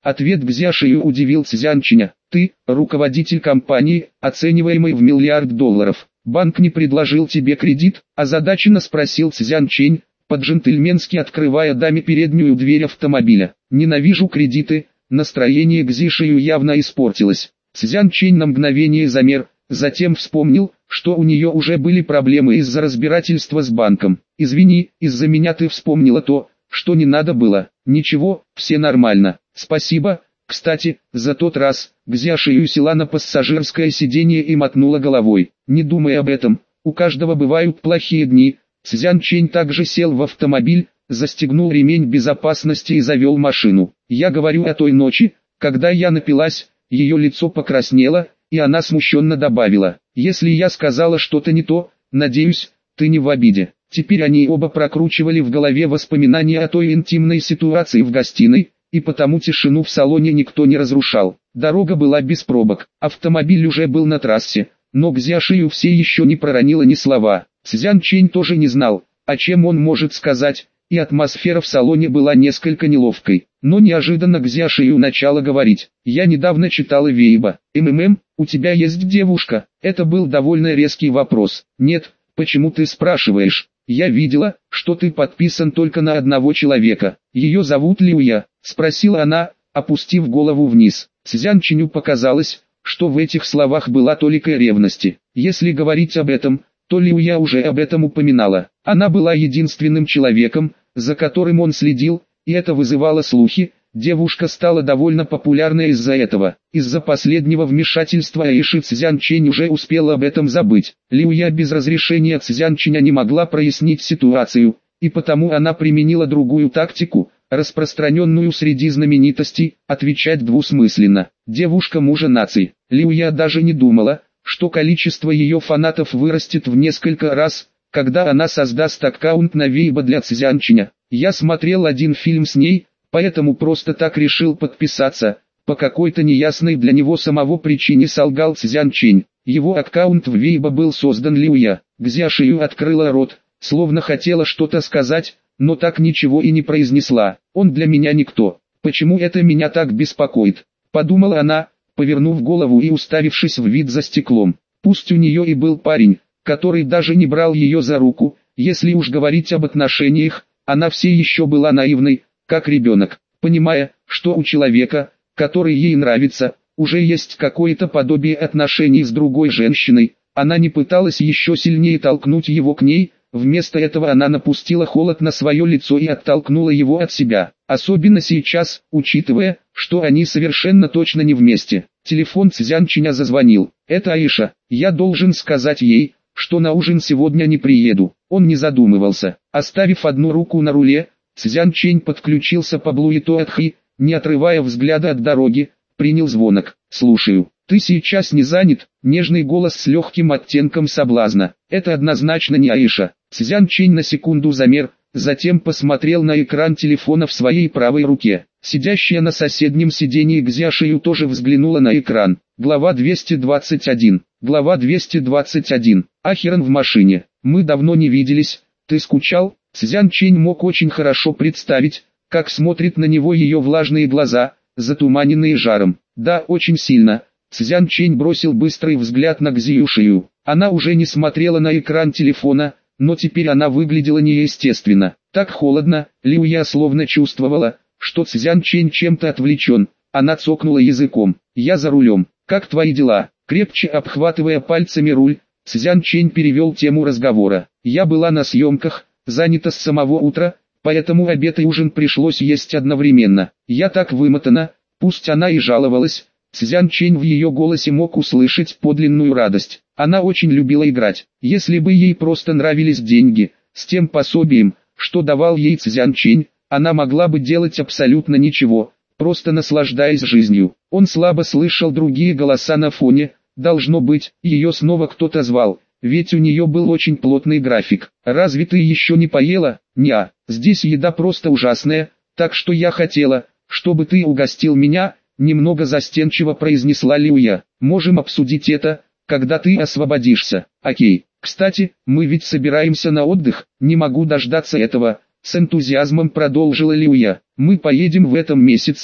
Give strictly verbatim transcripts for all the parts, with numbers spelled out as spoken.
Ответ Гзяшию удивил Цзянчиня. Ты, руководитель компании, оцениваемой в миллиард долларов. Банк не предложил тебе кредит? Озадаченно спросил Цзянчень, по-джентльменски открывая даме переднюю дверь автомобиля. Ненавижу кредиты. Настроение Гзяшию явно испортилось. Цзянчень на мгновение замер, затем вспомнил, что у нее уже были проблемы из-за разбирательства с банком. «Извини, из-за меня ты вспомнила то, что не надо было». «Ничего, все нормально. Спасибо. Кстати, за тот раз». Гзяшию села на пассажирское сиденье и мотнула головой. «Не думай об этом, у каждого бывают плохие дни». Цзянчень также сел в автомобиль, застегнул ремень безопасности и завел машину. «Я говорю о той ночи, когда я напилась». Ее лицо покраснело, и она смущенно добавила: «Если я сказала что-то не то, надеюсь, ты не в обиде». Теперь они оба прокручивали в голове воспоминания о той интимной ситуации в гостиной, и потому тишину в салоне никто не разрушал. Дорога была без пробок, автомобиль уже был на трассе, но Гзяшию все еще не проронила ни слова. Цзянчень тоже не знал, о чем он может сказать, и атмосфера в салоне была несколько неловкой. Но неожиданно Гзяшию начала говорить: «Я недавно читала Вейба. МММ, у тебя есть девушка?» Это был довольно резкий вопрос. «Нет, почему ты спрашиваешь? Я видела, что ты подписан только на одного человека. Ее зовут Лиуя?» — спросила она, опустив голову вниз. Цзянченю показалось, что в этих словах была толика ревности. Если говорить об этом, то Лиуя уже об этом упоминала. Она была единственным человеком, за которым он следил, и это вызывало слухи. Девушка стала довольно популярной из-за этого. Из-за последнего вмешательства Аиши Цзянчень уже успела об этом забыть. Лиуя без разрешения Цзянченя не могла прояснить ситуацию, и потому она применила другую тактику, распространенную среди знаменитостей, отвечать двусмысленно. Девушка мужа нации. Лиуя даже не думала, что количество ее фанатов вырастет в несколько раз, когда она создаст аккаунт на Вейбо для Цзянченя. Я смотрел один фильм с ней, поэтому просто так решил подписаться. По какой-то неясной для него самого причине солгал Цзянчень. Его аккаунт в Вейбо был создан Лиуя. Гзяшию открыла рот, словно хотела что-то сказать, но так ничего и не произнесла. «Он для меня никто. Почему это меня так беспокоит?» — подумала она, повернув голову и уставившись в вид за стеклом. Пусть у нее и был парень, который даже не брал ее за руку, если уж говорить об отношениях, она все еще была наивной, как ребенок, понимая, что у человека, который ей нравится, уже есть какое-то подобие отношений с другой женщиной. Она не пыталась еще сильнее толкнуть его к ней, вместо этого она напустила холод на свое лицо и оттолкнула его от себя. Особенно сейчас, учитывая, что они совершенно точно не вместе. Телефон Цзянченя зазвонил. «Это Аиша. Я должен сказать ей, что на ужин сегодня не приеду». Он не задумывался. Оставив одну руку на руле, Цзянчень подключился по Bluetooth, не отрывая взгляда от дороги, принял звонок. «Слушаю. Ты сейчас не занят?» Нежный голос с легким оттенком соблазна. «Это однозначно не Аиша». Цзянчень на секунду замер, затем посмотрел на экран телефона в своей правой руке. Сидящая на соседнем сиденье Гзяшию тоже взглянула на экран. Глава двести двадцать один. Глава двести двадцать один. Ахерон в машине. «Мы давно не виделись. Ты скучал?» Цзянчень мог очень хорошо представить, как смотрят на него ее влажные глаза, затуманенные жаром. «Да, очень сильно». Цзянчень бросил быстрый взгляд на Гзяшию. Она уже не смотрела на экран телефона, но теперь она выглядела неестественно. Так холодно. Лиуя словно чувствовала, что Цзянчень чем-то отвлечен. Она цокнула языком. «Я за рулем. Как твои дела?» Крепче обхватывая пальцами руль, Цзянчень перевел тему разговора. «Я была на съемках, занята с самого утра, поэтому обед и ужин пришлось есть одновременно. Я так вымотана». Пусть она и жаловалась, Цзянчень в ее голосе мог услышать подлинную радость. Она очень любила играть. Если бы ей просто нравились деньги, с тем пособием, что давал ей Цзянчень, она могла бы делать абсолютно ничего, просто наслаждаясь жизнью. Он слабо слышал другие голоса на фоне. Должно быть, ее снова кто-то звал, ведь у нее был очень плотный график. «Разве ты еще не поела?» «Неа, здесь еда просто ужасная, так что я хотела, чтобы ты угостил меня», немного застенчиво произнесла Лиуя. «Можем обсудить это, когда ты освободишься». «Окей. Кстати, мы ведь собираемся на отдых». «Не могу дождаться этого», с энтузиазмом продолжила Лиуя. «Мы поедем в этом месяце,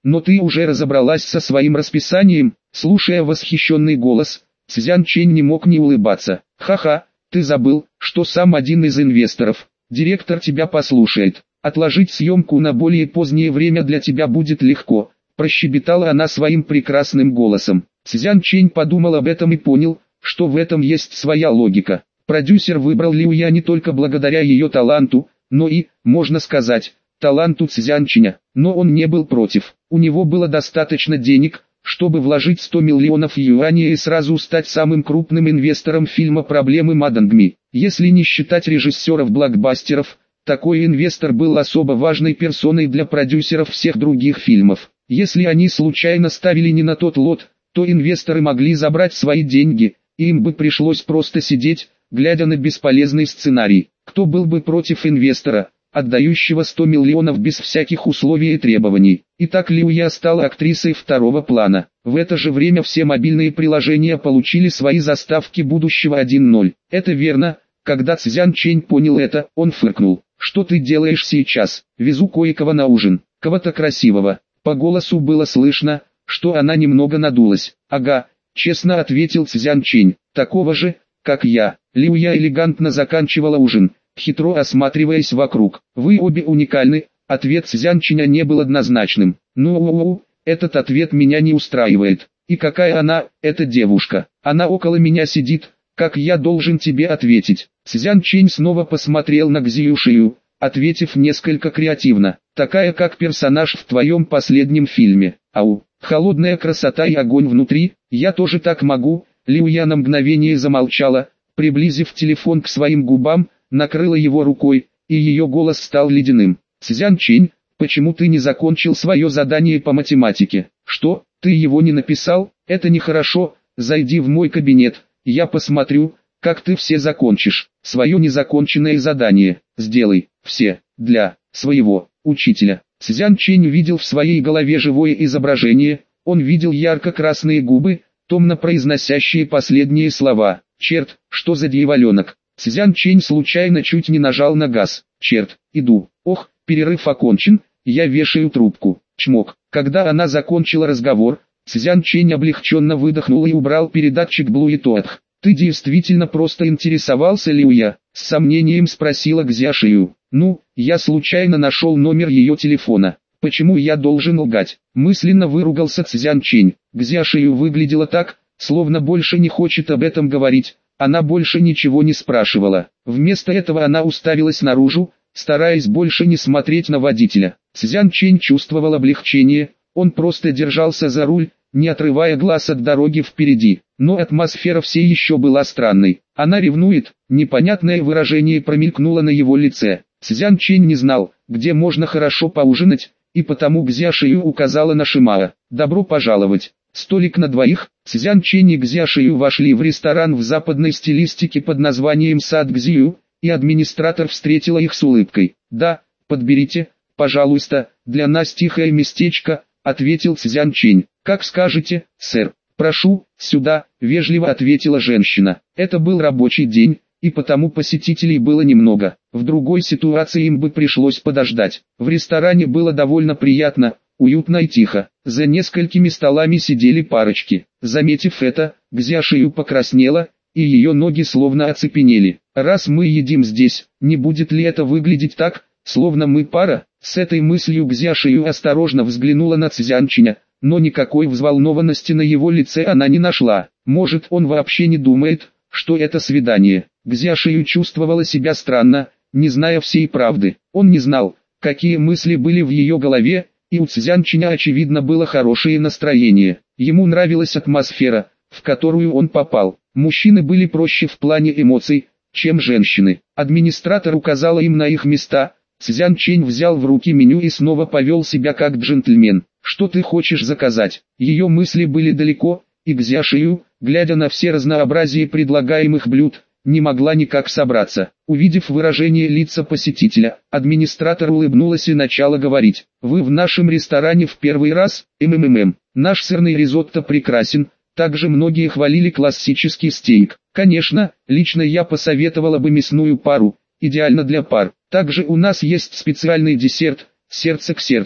но ты уже разобралась со своим расписанием?» Слушая восхищенный голос, Цзян Чэнь не мог не улыбаться. «Ха-ха, ты забыл, что сам один из инвесторов. Директор тебя послушает. Отложить съемку на более позднее время для тебя будет легко», прощебетала она своим прекрасным голосом. Цзян Чэнь подумал об этом и понял, что в этом есть своя логика. Продюсер выбрал Лю Я не только благодаря ее таланту, но и, можно сказать, таланту Цзян Чэня. Но он не был против. У него было достаточно денег, чтобы вложить сто миллионов юаней и сразу стать самым крупным инвестором фильма «Проблемы Мадам Гми». Если не считать режиссеров-блокбастеров, такой инвестор был особо важной персоной для продюсеров всех других фильмов. Если они случайно ставили не на тот лот, то инвесторы могли забрать свои деньги, и им бы пришлось просто сидеть, глядя на бесполезный сценарий. Кто был бы против инвестора, отдающего сто миллионов без всяких условий и требований? Итак, Лю Я стала актрисой второго плана. В это же время все мобильные приложения получили свои заставки будущего один ноль. Это верно. Когда Цзян Чэнь понял это, он фыркнул. «Что ты делаешь сейчас?» «Везу кое-кого на ужин. Кого-то красивого». По голосу было слышно, что она немного надулась. «Ага», честно ответил Цзян Чэнь. «Такого же, как я». Лю Я элегантно заканчивала ужин, хитро осматриваясь вокруг. «Вы обе уникальны». Ответ Цзян Чэня не был однозначным. «Ну, этот ответ меня не устраивает. И какая она, эта девушка? Она около меня сидит. Как я должен тебе ответить?» Цзян Чэнь снова посмотрел на Цзю Шию, ответив несколько креативно. «Такая, как персонаж в твоем последнем фильме. Ау, холодная красота и огонь внутри, я тоже так могу». Лю Я на мгновение замолчала, приблизив телефон к своим губам, накрыла его рукой, и ее голос стал ледяным. «Цзян Чэнь, почему ты не закончил свое задание по математике?» «Что, ты его не написал? Это нехорошо. Зайди в мой кабинет, я посмотрю, как ты все закончишь. Свое незаконченное задание сделай, все, для своего учителя». Цзян Чэнь видел в своей голове живое изображение, он видел ярко-красные губы, томно произносящие последние слова. «Черт, что за дьяволенок!» Цзян Чэнь случайно чуть не нажал на газ. «Черт, иду. Ох, перерыв окончен, я вешаю трубку». Чмок. Когда она закончила разговор, Цзян Чэнь облегченно выдохнул и убрал передатчик Bluetooth. «Ты действительно просто интересовался Лю Я?» С сомнением спросила Цзя Шию. «Ну, я случайно нашел номер ее телефона. Почему я должен лгать?» Мысленно выругался Цзян Чэнь. Цзя Шию выглядела так, словно больше не хочет об этом говорить. Она больше ничего не спрашивала. Вместо этого она уставилась наружу, стараясь больше не смотреть на водителя. Цзян Чэнь чувствовал облегчение, он просто держался за руль, не отрывая глаз от дороги впереди. Но атмосфера все еще была странной. Она ревнует, непонятное выражение промелькнуло на его лице. Цзян Чэнь не знал, где можно хорошо поужинать, и потому Цзя Шию указала на Шимао. «Добро пожаловать». Столик на двоих, Цзян Чэнь и Цзя Шию вошли в ресторан в западной стилистике под названием Сад Цзю, и администратор встретила их с улыбкой. «Да, подберите, пожалуйста, для нас тихое местечко», — ответил Цзян Чэнь. «Как скажете, сэр». «Прошу, сюда», — вежливо ответила женщина. Это был рабочий день, и потому посетителей было немного. В другой ситуации им бы пришлось подождать. В ресторане было довольно приятно, уютно и тихо. За несколькими столами сидели парочки. Заметив это, Цзя Шию покраснела, и ее ноги словно оцепенели. «Раз мы едим здесь, не будет ли это выглядеть так, словно мы пара?» С этой мыслью Цзя Шию осторожно взглянула на Цзян Чэня, но никакой взволнованности на его лице она не нашла. Может, он вообще не думает, что это свидание. Цзя Шию чувствовала себя странно, не зная всей правды. Он не знал, какие мысли были в ее голове, и у Цзян Чэня очевидно было хорошее настроение. Ему нравилась атмосфера, в которую он попал. Мужчины были проще в плане эмоций, чем женщины. Администратор указала им на их места. Цзян Чэнь взял в руки меню и снова повел себя как джентльмен. «Что ты хочешь заказать?» Ее мысли были далеко, и Цзя Шию, глядя на все разнообразие предлагаемых блюд, не могла никак собраться. Увидев выражение лица посетителя, администратор улыбнулась и начала говорить. «Вы в нашем ресторане в первый раз? МММ. Наш сырный ризотто прекрасен». Также многие хвалили классический стейк. Конечно, лично я посоветовала бы мясную пару, идеально для пар. Также у нас есть специальный десерт, сердце к сердцу.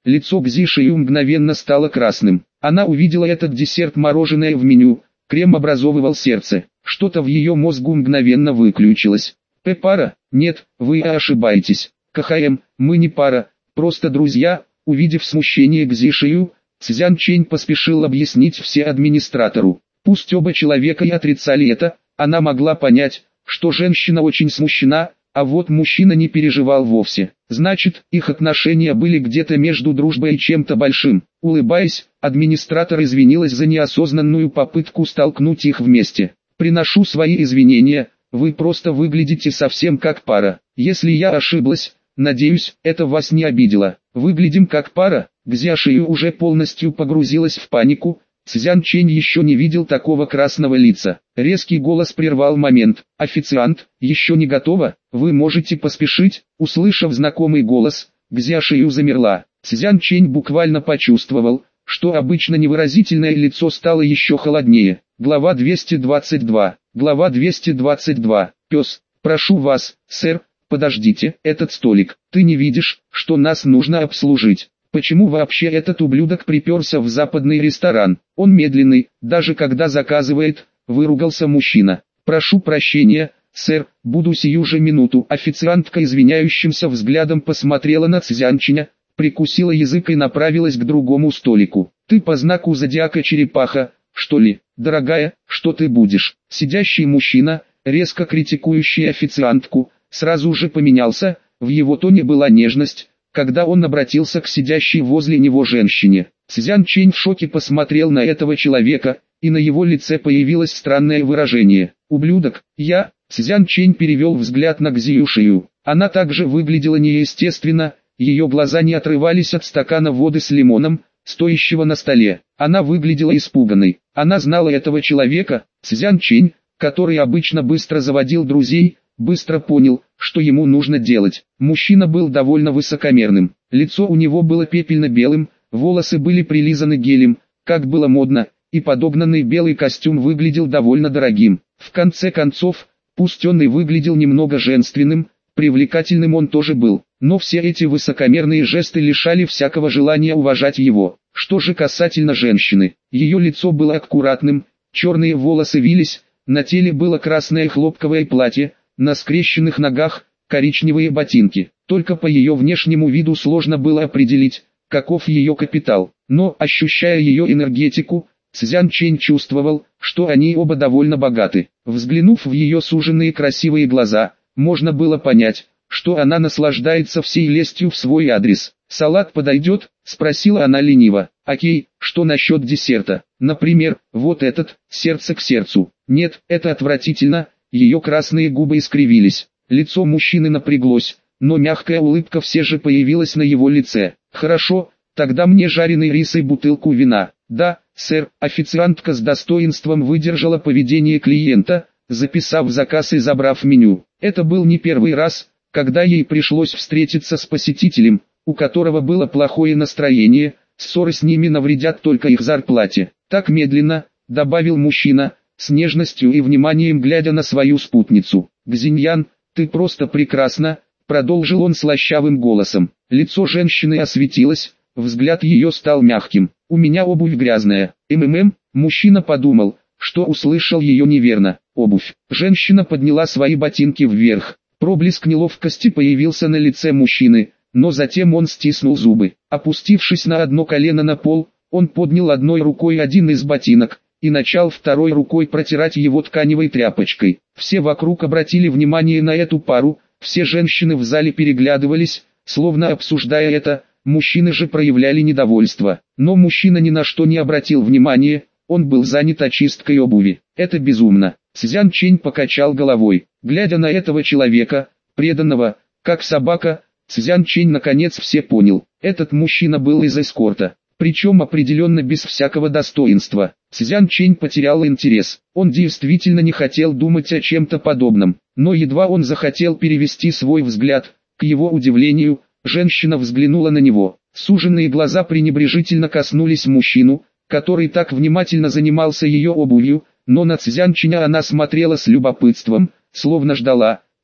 Лицо Гзи Шию мгновенно стало красным. Она увидела этот десерт мороженое в меню, крем образовывал сердце. Что-то в ее мозгу мгновенно выключилось. П пара? Нет, вы ошибаетесь. КХМ, мы не пара, просто друзья. Увидев смущение Гзи Шию, Цзян Чэнь поспешил объяснить все администратору. Пусть оба человека и отрицали это, она могла понять, что женщина очень смущена, а вот мужчина не переживал вовсе. Значит, их отношения были где-то между дружбой и чем-то большим. Улыбаясь, администратор извинилась за неосознанную попытку столкнуть их вместе. «Приношу свои извинения, вы просто выглядите совсем как пара. Если я ошиблась, надеюсь, это вас не обидело. Выглядим как пара». Гзи Шию уже полностью погрузилась в панику. Цзян Чэнь еще не видел такого красного лица. Резкий голос прервал момент. «Официант, еще не готово? Вы можете поспешить?» Услышав знакомый голос, Гзи Шию замерла. Цзян Чэнь буквально почувствовал, что обычно невыразительное лицо стало еще холоднее. Глава двести двадцать два. Глава двести двадцать два. «Пес, прошу вас, сэр, подождите, этот столик. Ты не видишь, что нас нужно обслужить? Почему вообще этот ублюдок приперся в западный ресторан? Он медленный, даже когда заказывает», — выругался мужчина. «Прошу прощения, сэр, буду сию же минуту». Официантка извиняющимся взглядом посмотрела на Цзянчиня, прикусила язык и направилась к другому столику. «Ты по знаку зодиака черепаха, что ли? Дорогая, что ты будешь?» Сидящий мужчина, резко критикующий официантку, сразу же поменялся, в его тоне была нежность, когда он обратился к сидящей возле него женщине. Цзян Чэнь в шоке посмотрел на этого человека, и на его лице появилось странное выражение. «Ублюдок, я...» Цзян Чэнь перевел взгляд на Гзи Шию. Она также выглядела неестественно, ее глаза не отрывались от стакана воды с лимоном, стоящего на столе. Она выглядела испуганной. Она знала этого человека. Цзян Чэнь, который обычно быстро заводил друзей, быстро понял, что ему нужно делать. Мужчина был довольно высокомерным. Лицо у него было пепельно-белым, волосы были прилизаны гелем, как было модно, и подогнанный белый костюм выглядел довольно дорогим. В конце концов, пусть он и выглядел немного женственным, привлекательным он тоже был, но все эти высокомерные жесты лишали всякого желания уважать его. Что же касательно женщины, ее лицо было аккуратным, черные волосы вились, на теле было красное хлопковое платье, на скрещенных ногах коричневые ботинки. Только по ее внешнему виду сложно было определить, каков ее капитал. Но, ощущая ее энергетику, Цзян Чэнь чувствовал, что они оба довольно богаты. Взглянув в ее суженные красивые глаза, можно было понять, что она наслаждается всей лестью в свой адрес. «Салат подойдет?» – спросила она лениво. «Окей, что насчет десерта? Например, вот этот, сердце к сердцу?» «Нет, это отвратительно». Ее красные губы искривились. Лицо мужчины напряглось, но мягкая улыбка все же появилась на его лице. «Хорошо, тогда мне жареный рис и бутылку вина». «Да, сэр». Официантка с достоинством выдержала поведение клиента, записав заказ и забрав меню. Это был не первый раз, когда ей пришлось встретиться с посетителем, у которого было плохое настроение, ссоры с ними навредят только их зарплате. «Так медленно», — добавил мужчина, с нежностью и вниманием глядя на свою спутницу. «Гзиньян, ты просто прекрасна», — продолжил он слащавым голосом. Лицо женщины осветилось, взгляд ее стал мягким. «У меня обувь грязная». «МММ», мужчина подумал, что услышал ее неверно. «Обувь». Женщина подняла свои ботинки вверх. Проблеск неловкости появился на лице мужчины, но затем он стиснул зубы. Опустившись на одно колено на пол, он поднял одной рукой один из ботинок и начал второй рукой протирать его тканевой тряпочкой. Все вокруг обратили внимание на эту пару, все женщины в зале переглядывались, словно обсуждая это, мужчины же проявляли недовольство. Но мужчина ни на что не обратил внимания, он был занят очисткой обуви. «Это безумно». Цзян Чэнь покачал головой, глядя на этого человека, преданного, как собака. Цзян Чэнь наконец все понял, этот мужчина был из эскорта, причем определенно без всякого достоинства. Цзян Чэнь потерял интерес, он действительно не хотел думать о чем-то подобном, но едва он захотел перевести свой взгляд, к его удивлению, женщина взглянула на него, суженные глаза пренебрежительно коснулись мужчину, который так внимательно занимался ее обувью, но на Цзян Чэня она смотрела с любопытством, словно ждала,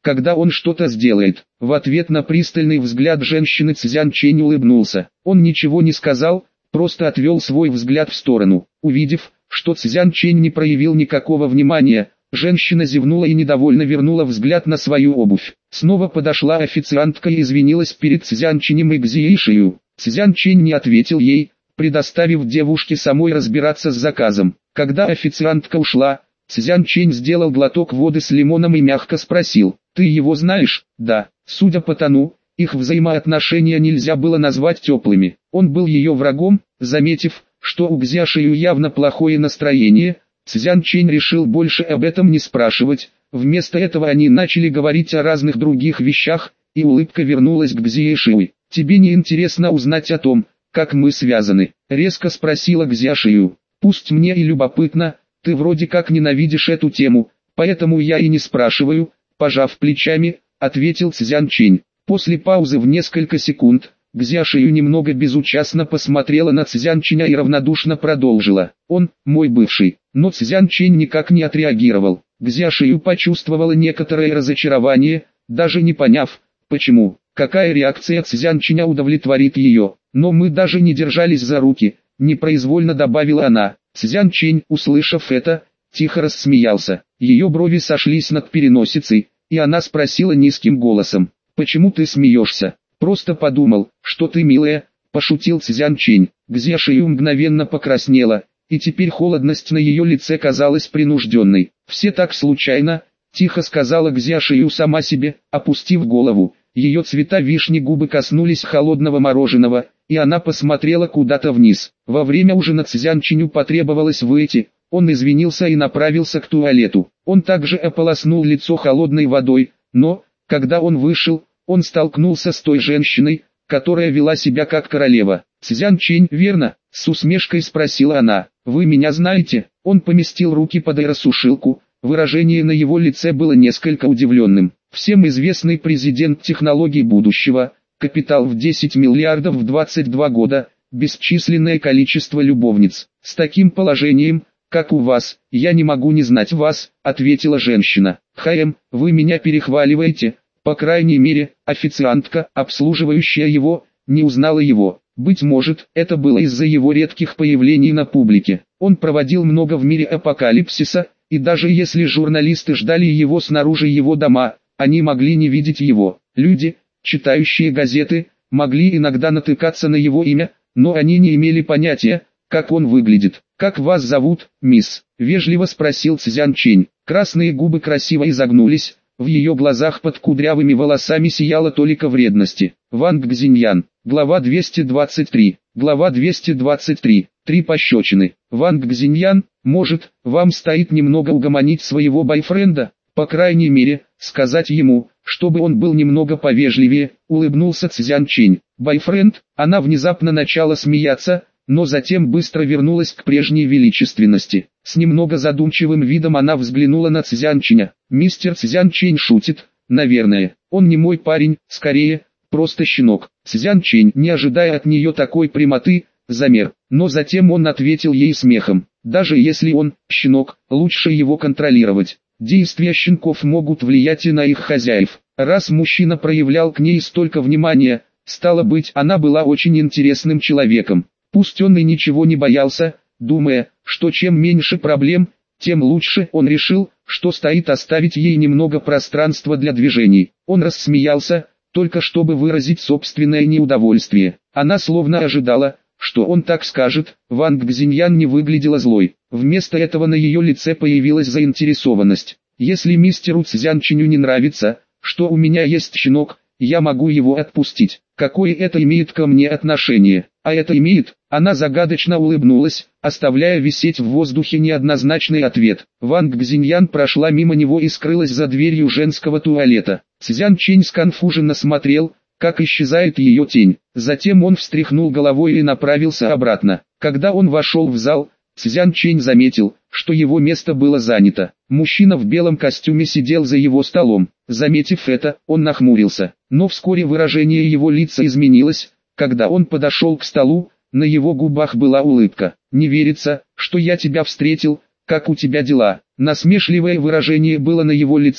когда он что-то сделает. В ответ на пристальный взгляд женщины Цзян Чэнь улыбнулся. Он ничего не сказал, просто отвел свой взгляд в сторону. Увидев, что Цзян Чэнь не проявил никакого внимания, женщина зевнула и недовольно вернула взгляд на свою обувь. Снова подошла официантка и извинилась перед Цзян Чэнем и Гзиэйшию. Цзян Чэнь не ответил ей, предоставив девушке самой разбираться с заказом. Когда официантка ушла, Цзян Чэнь сделал глоток воды с лимоном и мягко спросил: «Ты его знаешь?» «Да». Судя по тону, их взаимоотношения нельзя было назвать теплыми. Он был ее врагом. Заметив, что у Гзяшию явно плохое настроение, Цзян Чэнь решил больше об этом не спрашивать. Вместо этого они начали говорить о разных других вещах, и улыбка вернулась к Гзяшию. «Тебе не интересно узнать о том, как мы связаны?» — резко спросила Гзяшию. «Пусть мне и любопытно, ты вроде как ненавидишь эту тему, поэтому я и не спрашиваю», — пожав плечами, ответил Цзян Чэнь. После паузы в несколько секунд, Гзяшию немного безучастно посмотрела на Цзян Чэня и равнодушно продолжила: «Он, мой бывший». Но Цзян Чэнь никак не отреагировал. Гзяшию почувствовала некоторое разочарование, даже не поняв, почему. Какая реакция Цзян Чэня удовлетворит ее. «Но мы даже не держались за руки», — непроизвольно добавила она. Цзян Чэнь, услышав это, тихо рассмеялся. Ее брови сошлись над переносицей, и она спросила низким голосом: «Почему ты смеешься?» «Просто подумал, что ты милая», — пошутил Цзян Чэнь. Гзяшию мгновенно покраснела, и теперь холодность на ее лице казалась принужденной. «Все так случайно», — тихо сказала Гзяшию сама себе, опустив голову. Ее цвета вишни губы коснулись холодного мороженого, и она посмотрела куда-то вниз. Во время ужина Цзян Чэню потребовалось выйти. Он извинился и направился к туалету. Он также ополоснул лицо холодной водой, но, когда он вышел, он столкнулся с той женщиной, которая вела себя как королева. «Цзян Чэнь, верно?» — с усмешкой спросила она. «Вы меня знаете?» Он поместил руки под аэросушилку. Выражение на его лице было несколько удивленным. Всем известный президент технологий будущего, капитал в десять миллиардов в двадцать два года, бесчисленное количество любовниц. «С таким положением, как у вас, я не могу не знать вас», — ответила женщина. «Хаэм, вы меня перехваливаете». По крайней мере, официантка, обслуживающая его, не узнала его. Быть может, это было из-за его редких появлений на публике. Он проводил много в мире апокалипсиса, и даже если журналисты ждали его снаружи его дома, они могли не видеть его. Люди, читающие газеты, могли иногда натыкаться на его имя, но они не имели понятия, как он выглядит. «Как вас зовут, мисс?» — вежливо спросил Цзян Чэнь. Красные губы красиво изогнулись. В ее глазах под кудрявыми волосами сияла толика вредности. Ванг Гзиньян. Глава двести двадцать три. Глава двести двадцать три. Три пощечины. Ванг Гзиньян, может, вам стоит немного угомонить своего бойфренда? По крайней мере, сказать ему, чтобы он был немного повежливее, улыбнулся Цзян Чэнь. Бойфренд? Она внезапно начала смеяться, но затем быстро вернулась к прежней величественности. С немного задумчивым видом она взглянула на Цзян Чэня. «Мистер Цзян Чэнь шутит, наверное. Он не мой парень, скорее, просто щенок». Цзян Чэнь, не ожидая от нее такой прямоты, замер. Но затем он ответил ей смехом. «Даже если он щенок, лучше его контролировать. Действия щенков могут влиять и на их хозяев. Раз мужчина проявлял к ней столько внимания, стало быть, она была очень интересным человеком». Пусть он и ничего не боялся, думая, что чем меньше проблем, тем лучше, он решил, что стоит оставить ей немного пространства для движений. Он рассмеялся, только чтобы выразить собственное неудовольствие. Она словно ожидала, что он так скажет. Ванг Гзиньян не выглядела злой. Вместо этого на ее лице появилась заинтересованность. «Если мистеру Цзян Чэню не нравится, что у меня есть щенок, я могу его отпустить. Какое это имеет ко мне отношение?» «А это имеет?» Она загадочно улыбнулась, оставляя висеть в воздухе неоднозначный ответ. Ванг Гзиньян прошла мимо него и скрылась за дверью женского туалета. Цзян Чэнь сконфуженно смотрел, как исчезает ее тень. Затем он встряхнул головой и направился обратно. Когда он вошел в зал, Цзян Чэнь заметил, что его место было занято. Мужчина в белом костюме сидел за его столом. Заметив это, он нахмурился. Но вскоре выражение его лица изменилось. Когда он подошел к столу, на его губах была улыбка. «Не верится, что я тебя встретил, как у тебя дела?» Насмешливое выражение было на его лице,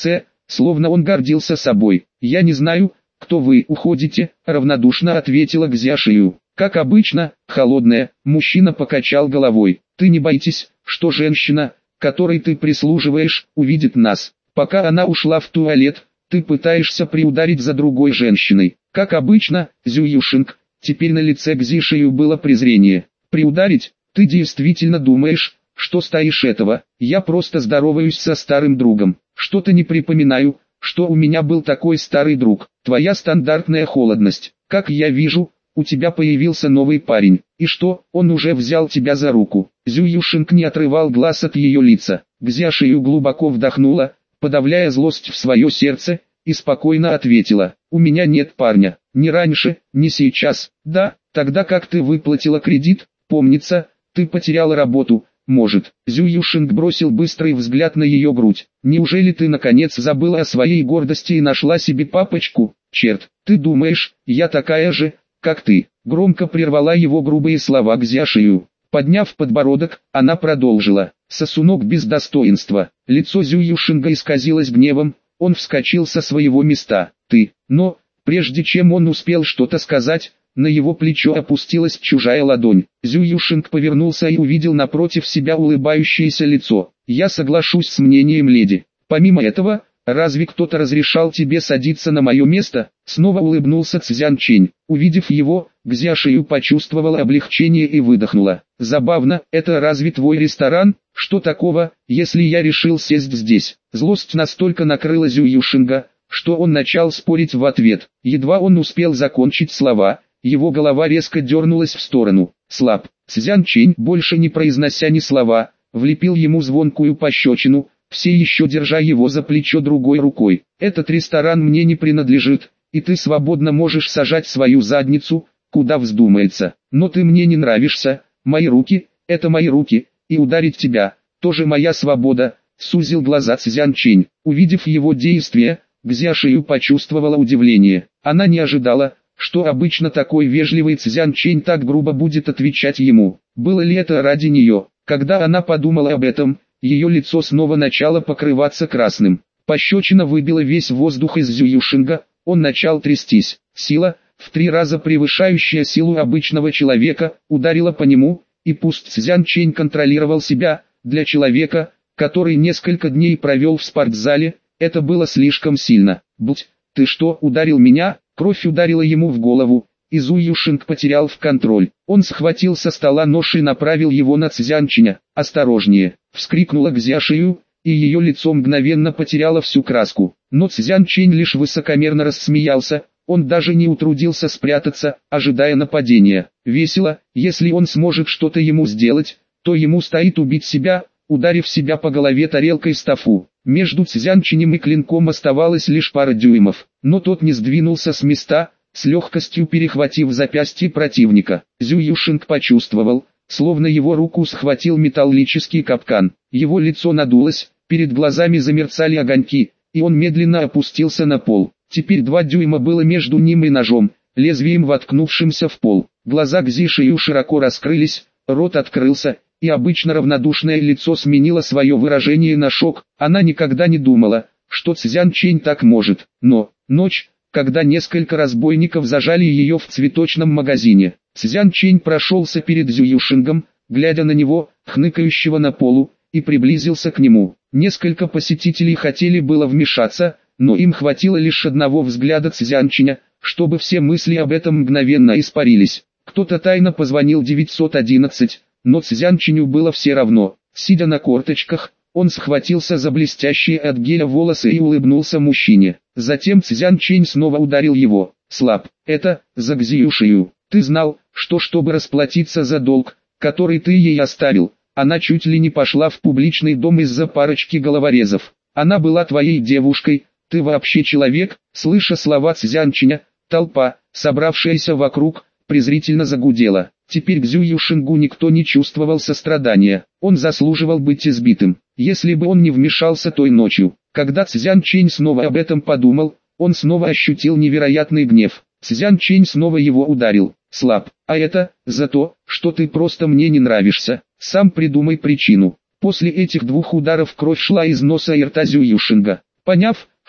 словно он гордился собой. «Я не знаю, кто вы, уходите», — равнодушно ответила Гзяшию. «Как обычно, холодная», — мужчина покачал головой. «Ты не боитесь, что женщина, которой ты прислуживаешь, увидит нас? Пока она ушла в туалет, ты пытаешься приударить за другой женщиной». Как обычно, Зююшинг, теперь на лице Гзишию было презрение. «Приударить? Ты действительно думаешь, что стоишь этого? Я просто здороваюсь со старым другом. Что-то не припоминаю, что у меня был такой старый друг. Твоя стандартная холодность. Как я вижу, у тебя появился новый парень. И что, он уже взял тебя за руку?» Зююшинг не отрывал глаз от ее лица. Гзяшию глубоко вдохнула, подавляя злость в свое сердце, и спокойно ответила: «У меня нет парня. Ни раньше, ни сейчас. Да, тогда как ты выплатила кредит? Помнится, ты потеряла работу, может». Зююшинг бросил быстрый взгляд на ее грудь. «Неужели ты наконец забыла о своей гордости и нашла себе папочку? Черт, ты думаешь, я такая же, как ты?» Громко прервала его грубые слова Гзяшию. Подняв подбородок, она продолжила: «Сосунок без достоинства». Лицо Зююшинга исказилось гневом, он вскочил со своего места. «Ты...» Но, прежде чем он успел что-то сказать, на его плечо опустилась чужая ладонь. Зююшинг повернулся и увидел напротив себя улыбающееся лицо. «Я соглашусь с мнением леди. Помимо этого, разве кто-то разрешал тебе садиться на мое место?» Снова улыбнулся Цзян Чэнь. Увидев его, Гзяшию почувствовала облегчение и выдохнула. «Забавно, это разве твой ресторан? Что такого, если я решил сесть здесь?» Злость настолько накрыла Зююшинга, что он начал спорить в ответ. Едва он успел закончить слова, его голова резко дернулась в сторону. «Слаб». Цзян Чэнь, больше не произнося ни слова, влепил ему звонкую пощечину, все еще держа его за плечо другой рукой. «Этот ресторан мне не принадлежит, и ты свободно можешь сажать свою задницу, куда вздумается. Но ты мне не нравишься, мои руки, это мои руки, и ударить тебя, тоже моя свобода», — сузил глаза Цзян Чэнь. Увидев его действия, Гзяшию почувствовала удивление. Она не ожидала, что обычно такой вежливый Цзян Чэнь так грубо будет отвечать ему. Было ли это ради нее? Когда она подумала об этом, ее лицо снова начало покрываться красным. Пощечина выбила весь воздух из Зююшинга, он начал трястись. Сила, в три раза превышающая силу обычного человека, ударила по нему, и пусть Цзян Чэнь контролировал себя, для человека, который несколько дней провел в спортзале, это было слишком сильно. «Блядь, ты что, ударил меня?» Кровь ударила ему в голову, и Зююшинг потерял в контроль. Он схватил со стола нож и направил его на Цзян Чэня. «Осторожнее!» — вскрикнула Гзяшию, и ее лицо мгновенно потеряло всю краску. Но Цзян Чэнь лишь высокомерно рассмеялся, он даже не утрудился спрятаться, ожидая нападения. Весело, если он сможет что-то ему сделать, то ему стоит убить себя, ударив себя по голове тарелкой с тофу. Между Цзян Чэнем и клинком оставалось лишь пара дюймов, но тот не сдвинулся с места, с легкостью перехватив запястье противника. Зююшинг почувствовал, словно его руку схватил металлический капкан. Его лицо надулось, перед глазами замерцали огоньки, и он медленно опустился на пол. Теперь два дюйма было между ним и ножом, лезвием воткнувшимся в пол. Глаза Гзишию широко раскрылись, рот открылся, и обычно равнодушное лицо сменило свое выражение на шок. Она никогда не думала, что Цзян Чэнь так может. Но, ночь, когда несколько разбойников зажали ее в цветочном магазине. Цзян Чэнь прошелся перед Зююшингом, глядя на него, хныкающего на полу, и приблизился к нему. Несколько посетителей хотели было вмешаться, но им хватило лишь одного взгляда Цзян Чэня, чтобы все мысли об этом мгновенно испарились. Кто-то тайно позвонил девятьсот одиннадцать, но Цзян Чэню было все равно. Сидя на корточках, он схватился за блестящие от геля волосы и улыбнулся мужчине. Затем Цзян Чэнь снова ударил его. «Слаб, это, за Гзяшию. Ты знал, что чтобы расплатиться за долг, который ты ей оставил, она чуть ли не пошла в публичный дом из-за парочки головорезов. Она была твоей девушкой, ты вообще человек?» Слыша слова Цзян Чэня, толпа, собравшаяся вокруг, презрительно загудела. Теперь к Зююшингу никто не чувствовал сострадания. Он заслуживал быть избитым. Если бы он не вмешался той ночью. Когда Цзян Чэнь снова об этом подумал, он снова ощутил невероятный гнев. Цзян Чэнь снова его ударил. «Слаб, а это, за то, что ты просто мне не нравишься. Сам придумай причину». После этих двух ударов кровь шла из носа и рта Зююшинга. Поняв,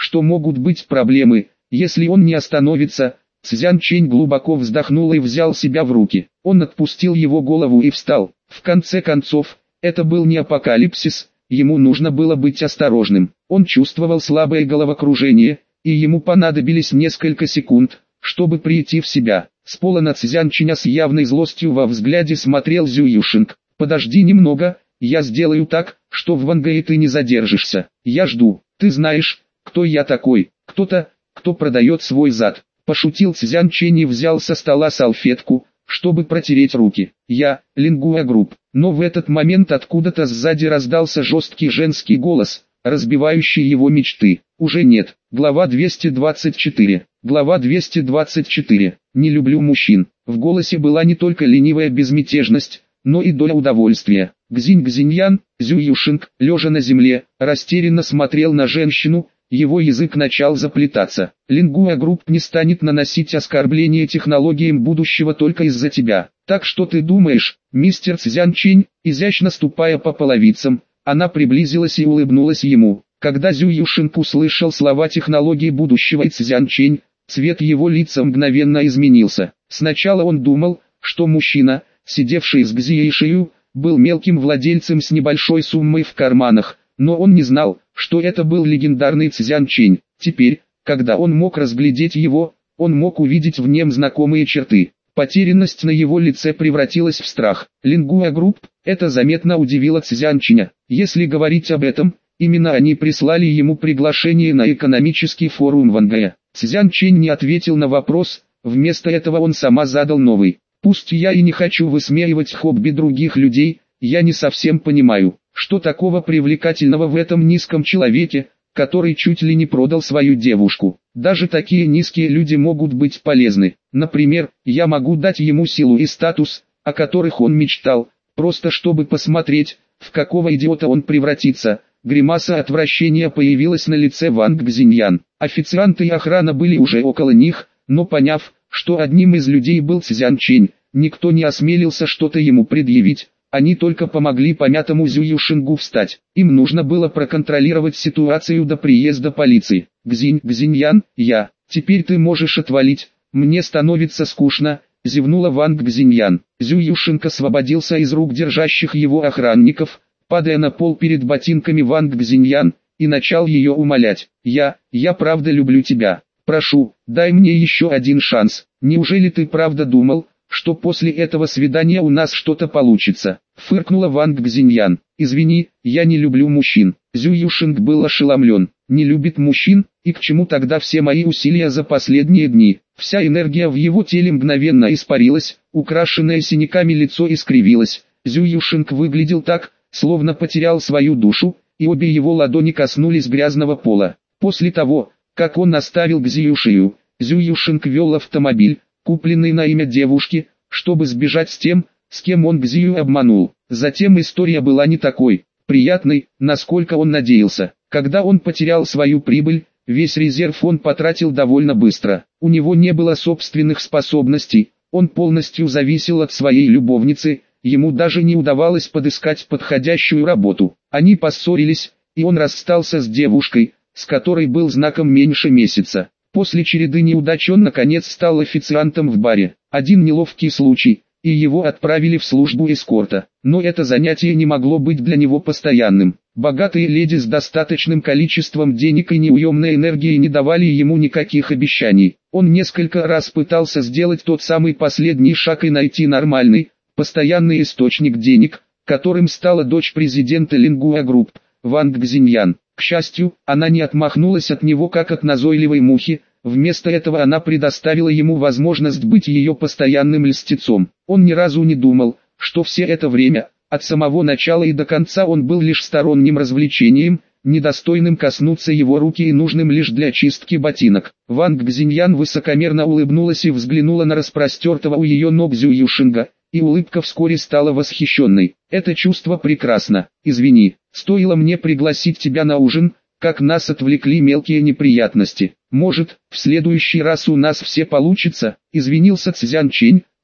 что могут быть проблемы, если он не остановится. Цзян Чэнь глубоко вздохнул и взял себя в руки. Он отпустил его голову и встал. В конце концов, это был не апокалипсис, ему нужно было быть осторожным. Он чувствовал слабое головокружение, и ему понадобились несколько секунд, чтобы прийти в себя. С пола на Цзян Чэня с явной злостью во взгляде смотрел Зю Юшинг. «Подожди немного, я сделаю так, что в Вангэе ты не задержишься. Я жду. Ты знаешь, кто я такой? Кто-то, кто продает свой зад». Пошутил Цзян Чэнь и взял со стола салфетку, чтобы протереть руки. «Я, Лингуа Групп». Но в этот момент откуда-то сзади раздался жесткий женский голос, разбивающий его мечты. Уже нет. Глава двести двадцать четыре. Глава двести двадцать четыре. «Не люблю мужчин». В голосе была не только ленивая безмятежность, но и доля удовольствия. Гзинь-Гзиньян, Зю Юшинг, лежа на земле, растерянно смотрел на женщину. Его язык начал заплетаться. «Лингуа Групп не станет наносить оскорбления технологиям будущего только из-за тебя. Так что ты думаешь, мистер Цзян Чэнь?» Изящно ступая по половицам, она приблизилась и улыбнулась ему. Когда Зю Юшинг услышал слова технологии будущего и Цзян Чэнь, цвет его лица мгновенно изменился. Сначала он думал, что мужчина, сидевший с Гзиэйшию, был мелким владельцем с небольшой суммой в карманах, но он не знал, что это был легендарный Цзян Чэнь. Теперь, когда он мог разглядеть его, он мог увидеть в нем знакомые черты. Потерянность на его лице превратилась в страх. Лингуа Групп, это заметно удивило Цзян Чэня. Если говорить об этом, именно они прислали ему приглашение на экономический форум Вангэя. Цзян Чэнь не ответил на вопрос, вместо этого он сама задал новый. «Пусть я и не хочу высмеивать хобби других людей, я не совсем понимаю, что такого привлекательного в этом низком человеке, который чуть ли не продал свою девушку. Даже такие низкие люди могут быть полезны. Например, я могу дать ему силу и статус, о которых он мечтал, просто чтобы посмотреть, в какого идиота он превратится». Гримаса отвращения появилась на лице Ванг Гзиньян. Официанты и охрана были уже около них, но поняв, что одним из людей был Цзян Чэнь, никто не осмелился что-то ему предъявить. Они только помогли помятому Зю Юшингу встать. Им нужно было проконтролировать ситуацию до приезда полиции. «Гзинь, Гзиньян, я, теперь ты можешь отвалить, мне становится скучно», — зевнула Ванг Гзиньян. Зю Юшинг освободился из рук держащих его охранников, падая на пол перед ботинками Ванг Гзиньян, и начал ее умолять. «Я, я правда люблю тебя. Прошу, дай мне еще один шанс. Неужели ты правда думал, что после этого свидания у нас что-то получится?» Фыркнула Ванг Гзиньян. «Извини, я не люблю мужчин». Зю Юшинг был ошеломлен. Не любит мужчин, и к чему тогда все мои усилия за последние дни? Вся энергия в его теле мгновенно испарилась, украшенное синяками лицо искривилось. Зю Юшинг выглядел так, словно потерял свою душу, и обе его ладони коснулись грязного пола. После того, как он оставил Гзиюшию, Зю Юшинг вел автомобиль, купленный на имя девушки, чтобы сбежать с тем, с кем он Гзию обманул. Затем история была не такой приятной, насколько он надеялся. Когда он потерял свою прибыль, весь резерв он потратил довольно быстро. У него не было собственных способностей, он полностью зависел от своей любовницы, ему даже не удавалось подыскать подходящую работу. Они поссорились, и он расстался с девушкой, с которой был знаком меньше месяца. После череды неудач он наконец стал официантом в баре. Один неловкий случай, и его отправили в службу эскорта. Но это занятие не могло быть для него постоянным. Богатые леди с достаточным количеством денег и неуемной энергией не давали ему никаких обещаний. Он несколько раз пытался сделать тот самый последний шаг и найти нормальный, постоянный источник денег, которым стала дочь президента Лингуа Групп, Ванг Гзиньян. К счастью, она не отмахнулась от него как от назойливой мухи, вместо этого она предоставила ему возможность быть ее постоянным льстецом. Он ни разу не думал, что все это время, от самого начала и до конца он был лишь сторонним развлечением, недостойным коснуться его руки и нужным лишь для чистки ботинок. Ванг Гзиньян высокомерно улыбнулась и взглянула на распростертого у ее ног Зю Юшинга, и улыбка вскоре стала восхищенной. «Это чувство прекрасно. Извини, стоило мне пригласить тебя на ужин, как нас отвлекли мелкие неприятности. Может, в следующий раз у нас все получится?» Извинился Цзян Чэнь,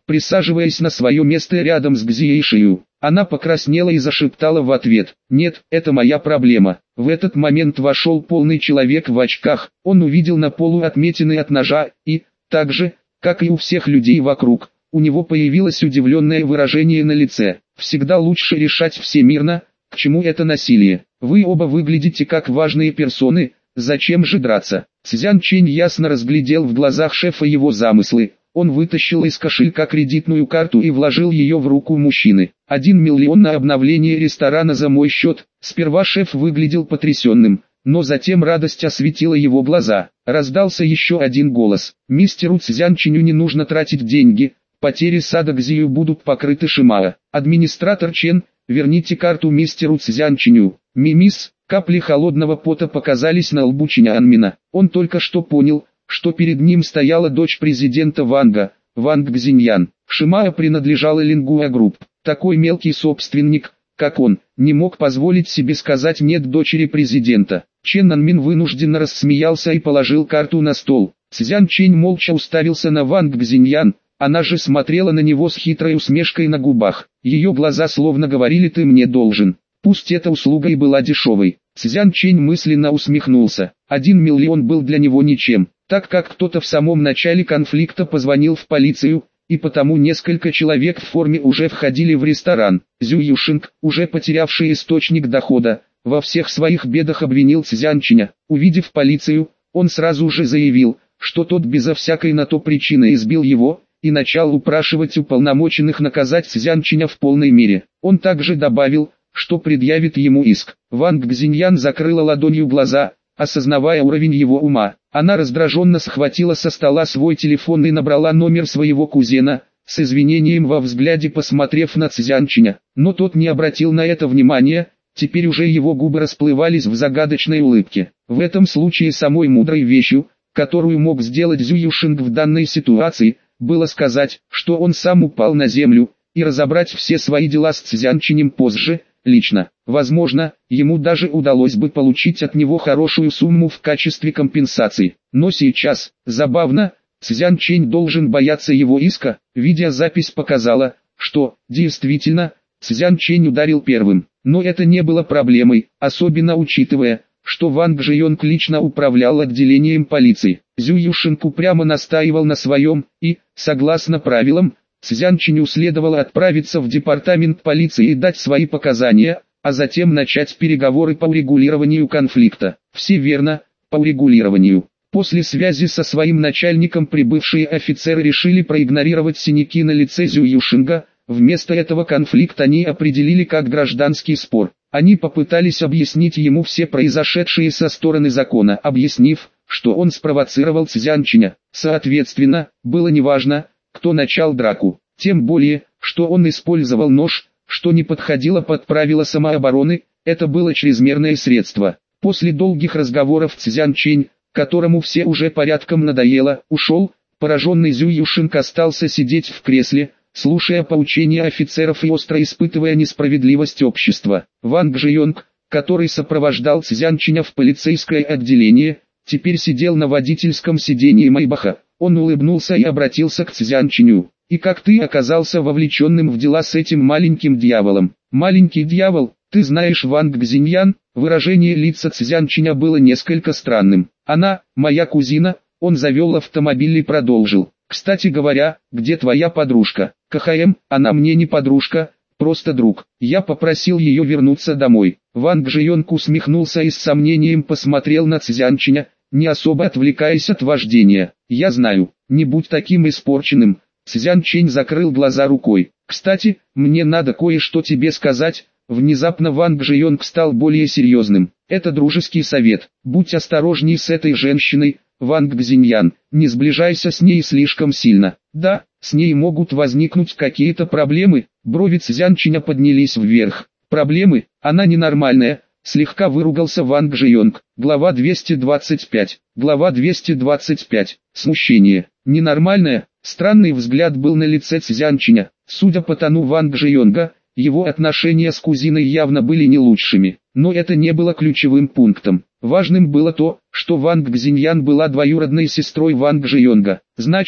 присаживаясь на свое место рядом с Гзиейшию. Она покраснела и зашептала в ответ: «Нет, это моя проблема». В этот момент вошел полный человек в очках. Он увидел на полу отметины от ножа и, так же, как и у всех людей вокруг, у него появилось удивленное выражение на лице. «Всегда лучше решать все мирно, к чему это насилие? Вы оба выглядите как важные персоны, зачем же драться?» Цзян Чэнь ясно разглядел в глазах шефа его замыслы. Он вытащил из кошелька кредитную карту и вложил ее в руку мужчины. Один миллион на обновление ресторана за мой счет. Сперва шеф выглядел потрясенным, но затем радость осветила его глаза. Раздался еще один голос: «Мистеру Цзян Чэню не нужно тратить деньги, потери сада Гзию будут покрыты Шимао. Администратор Чен, верните карту мистеру Цзян Чэню». Мимис, капли холодного пота показались на лбу Чиня Анмина. Он только что понял, что перед ним стояла дочь президента Ванга, Ванг Гзиньян. Шимао принадлежала Лингуа Групп. Такой мелкий собственник, как он, не мог позволить себе сказать «нет» дочери президента. Чен Анмин вынужденно рассмеялся и положил карту на стол. Цзян Чэнь молча уставился на Ванг Гзиньян, она же смотрела на него с хитрой усмешкой на губах. Ее глаза словно говорили: «Ты мне должен». Пусть эта услуга и была дешевой. Цзян Чэнь мысленно усмехнулся. Один миллион был для него ничем, так как кто-то в самом начале конфликта позвонил в полицию, и потому несколько человек в форме уже входили в ресторан. Зю Юшинг, уже потерявший источник дохода, во всех своих бедах обвинил Цзян Чэня. Увидев полицию, он сразу же заявил, что тот безо всякой на то причины избил его, и начал упрашивать уполномоченных наказать Цзян Чэня в полной мере. Он также добавил, что предъявит ему иск. Ванг Гзиньян закрыла ладонью глаза, осознавая уровень его ума. Она раздраженно схватила со стола свой телефон и набрала номер своего кузена, с извинением во взгляде посмотрев на Цзян Чэня. Но тот не обратил на это внимания, теперь уже его губы расплывались в загадочной улыбке. В этом случае самой мудрой вещью, которую мог сделать Зю Юшинг в данной ситуации, было сказать, что он сам упал на землю, и разобрать все свои дела с Цзян Чэнем позже, лично. Возможно, ему даже удалось бы получить от него хорошую сумму в качестве компенсации. Но сейчас, забавно, Цзян Чэнь должен бояться его иска. Видеозапись показала, что, действительно, Цзян Чэнь ударил первым. Но это не было проблемой, особенно учитывая, что Ванг Жийонг лично управлял отделением полиции. Зю Юшинг упрямо настаивал на своем, и, согласно правилам, Цзян Чэню следовало отправиться в департамент полиции и дать свои показания, а затем начать переговоры по урегулированию конфликта. Все верно, по урегулированию. После связи со своим начальником прибывшие офицеры решили проигнорировать синяки на лице Зю Юшинга. Вместо этого конфликт они определили как гражданский спор. Они попытались объяснить ему все произошедшие со стороны закона, объяснив, что он спровоцировал Цзян Чэня. Соответственно, было неважно, кто начал драку. Тем более, что он использовал нож, что не подходило под правила самообороны, это было чрезмерное средство. После долгих разговоров Цзян Чэнь, которому все уже порядком надоело, ушел. Пораженный Зю Юшинг остался сидеть в кресле, слушая поучения офицеров и остро испытывая несправедливость общества. Ванг Жийонг, который сопровождал Цзян Чэня в полицейское отделение, теперь сидел на водительском сидении Майбаха. Он улыбнулся и обратился к Цзян Чэню. «И как ты оказался вовлеченным в дела с этим маленьким дьяволом?» «Маленький дьявол, ты знаешь Ванг Гзиньян?» Выражение лица Цзян Чэня было несколько странным. «Она, моя кузина», он завел автомобиль и продолжил. «Кстати говоря, где твоя подружка?» «КХМ, она мне не подружка, просто друг. Я попросил ее вернуться домой». Ванг Жийонг усмехнулся и с сомнением посмотрел на Цзян Чэня, не особо отвлекаясь от вождения. «Я знаю, не будь таким испорченным». Цзян Чэнь закрыл глаза рукой. «Кстати, мне надо кое-что тебе сказать». Внезапно Ванг Жийонг стал более серьезным. «Это дружеский совет. Будь осторожней с этой женщиной, Ванг Гзиньян, не сближайся с ней слишком сильно. Да, с ней могут возникнуть какие-то проблемы». Брови Цзян Чэня поднялись вверх. «Проблемы? Она ненормальная», слегка выругался Ванг Жийонг. Глава двести двадцать пять. Глава двести двадцать пять. Смущение. Ненормальная. Странный взгляд был на лице Цзян Чэня. Судя по тону Ванг Жийонга, его отношения с кузиной явно были не лучшими. Но это не было ключевым пунктом. Важным было то, что Ванг Гзиньян была двоюродной сестрой Ванг Жийонга. Значит,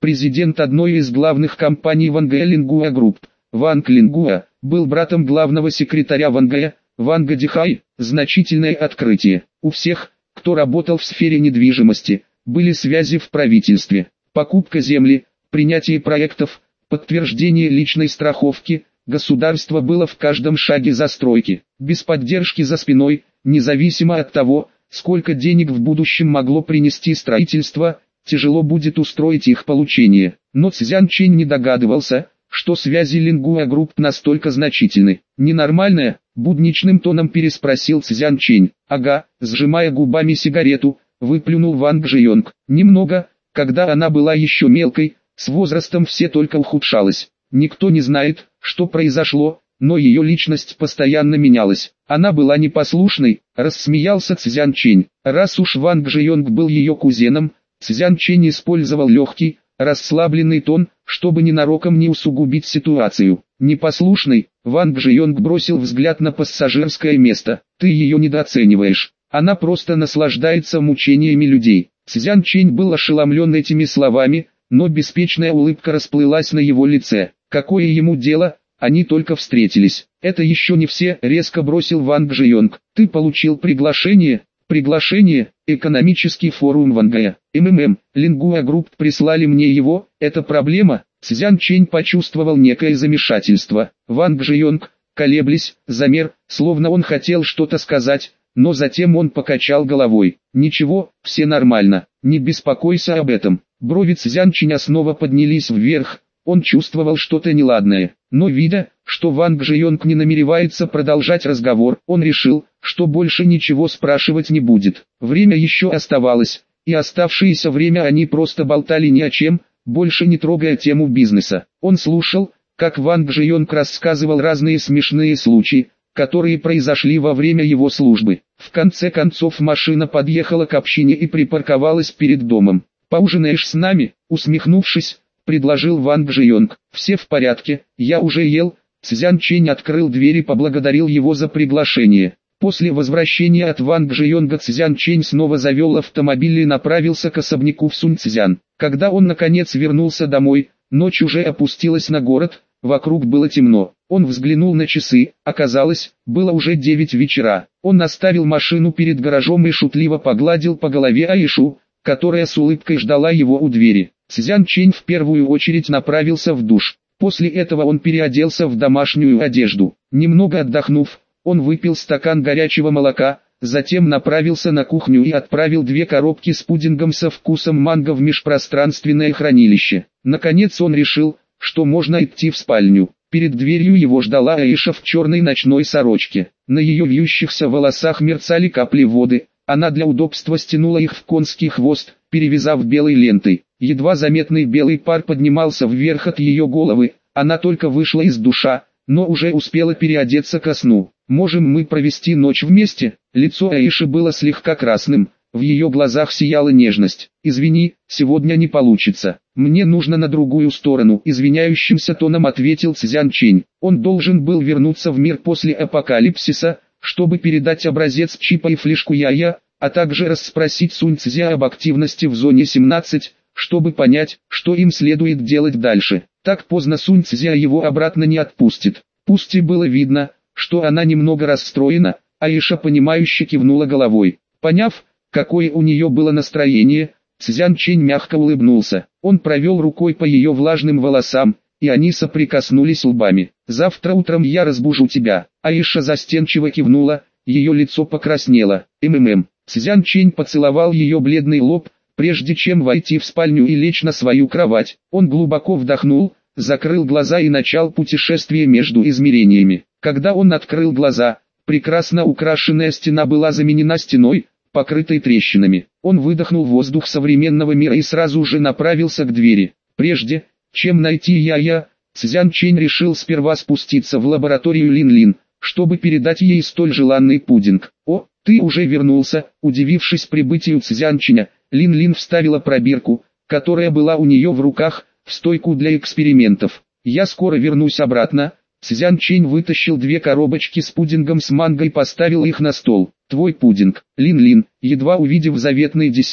президент одной из главных компаний Ванга Лингуа Групп. Ванг Лингуа был братом главного секретаря Ванга, Ванга Дихай. Значительное открытие. У всех, кто работал в сфере недвижимости, были связи в правительстве. Покупка земли, принятие проектов, подтверждение личной страховки, государство было в каждом шаге застройки. Без поддержки за спиной, независимо от того, сколько денег в будущем могло принести строительство, тяжело будет устроить их получение. Но Цзян Чэнь не догадывался, что связи Лингуа Групп настолько значительны. «Ненормальная?» — будничным тоном переспросил Цзян Чэнь. «Ага», — сжимая губами сигарету, выплюнул Ванг Жионг. «Немного, когда она была еще мелкой, с возрастом все только ухудшалось. Никто не знает, что произошло, но ее личность постоянно менялась. Она была непослушной», — рассмеялся Цзян Чэнь. Раз уж Ванг Жионг был ее кузеном, Цзян Чэнь использовал легкий, расслабленный тон, чтобы ненароком не усугубить ситуацию. «Непослушный», — Ванг Жионг бросил взгляд на пассажирское место. «Ты ее недооцениваешь. Она просто наслаждается мучениями людей». Цзян Чэнь был ошеломлен этими словами, но беспечная улыбка расплылась на его лице. Какое ему дело, они только встретились. «Это еще не все», — резко бросил Ванг Жионг. «Ты получил приглашение?» «Приглашение, экономический форум Вангая, МММ, Лингуа Групп прислали мне его, это проблема?» Цзян Чэнь почувствовал некое замешательство. Ванг Жионг, колеблясь, замер, словно он хотел что-то сказать, но затем он покачал головой. «Ничего, все нормально, не беспокойся об этом». Брови Цзян Чэня снова поднялись вверх, он чувствовал что-то неладное, но видя, что Ванг Жионг не намеревается продолжать разговор, он решил, что больше ничего спрашивать не будет. Время еще оставалось, и оставшееся время они просто болтали ни о чем, больше не трогая тему бизнеса. Он слушал, как Ванг Жионг рассказывал разные смешные случаи, которые произошли во время его службы. В конце концов машина подъехала к общине и припарковалась перед домом. «Поужинаешь с нами?» — усмехнувшись, предложил Ванг Жионг. «Все в порядке, я уже ел». Цзян Чэнь открыл дверь и поблагодарил его за приглашение. После возвращения от Ванг Жионга Цзян Чэнь снова завел автомобиль и направился к особняку в Суньцзян. Когда он наконец вернулся домой, ночь уже опустилась на город, вокруг было темно. Он взглянул на часы, оказалось, было уже девять вечера. Он оставил машину перед гаражом и шутливо погладил по голове Аишу, которая с улыбкой ждала его у двери. Цзян Чэнь в первую очередь направился в душ. После этого он переоделся в домашнюю одежду. Немного отдохнув, он выпил стакан горячего молока, затем направился на кухню и отправил две коробки с пудингом со вкусом манго в межпространственное хранилище. Наконец он решил, что можно идти в спальню. Перед дверью его ждала Аиша в черной ночной сорочке. На ее вьющихся волосах мерцали капли воды. Она для удобства стянула их в конский хвост, перевязав белой лентой. Едва заметный белый пар поднимался вверх от ее головы. Она только вышла из душа, но уже успела переодеться ко сну. «Можем мы провести ночь вместе?» Лицо Аиши было слегка красным, в ее глазах сияла нежность. «Извини, сегодня не получится. Мне нужно на другую сторону», — извиняющимся тоном ответил Цзян Чэнь. Он должен был вернуться в мир после апокалипсиса, чтобы передать образец чипа и флешку Яя, а также расспросить Сунь Цзя об активности в зоне семнадцать, чтобы понять, что им следует делать дальше. Так поздно Сунь Цзя его обратно не отпустит. Пусть и было видно, что она немного расстроена, Аиша понимающе кивнула головой. Поняв, какое у нее было настроение, Цзян Чэнь мягко улыбнулся. Он провел рукой по ее влажным волосам, и они соприкоснулись лбами. «Завтра утром я разбужу тебя». Аиша застенчиво кивнула, ее лицо покраснело. «МММ». Цзян Чэнь поцеловал ее бледный лоб, прежде чем войти в спальню и лечь на свою кровать. Он глубоко вдохнул, закрыл глаза и начал путешествие между измерениями. Когда он открыл глаза, прекрасно украшенная стена была заменена стеной, покрытой трещинами. Он выдохнул воздух современного мира и сразу же направился к двери. Прежде, чем найти Яя, Цзян Чэнь решил сперва спуститься в лабораторию Лин-Лин, чтобы передать ей столь желанный пудинг. «О, ты уже вернулся», удивившись прибытию Цзян Чэня, Лин-Лин вставила пробирку, которая была у нее в руках, в стойку для экспериментов. «Я скоро вернусь обратно». Цзян Чэнь вытащил две коробочки с пудингом с манго и поставил их на стол. «Твой пудинг, Лин-Лин», едва увидев заветный десерт,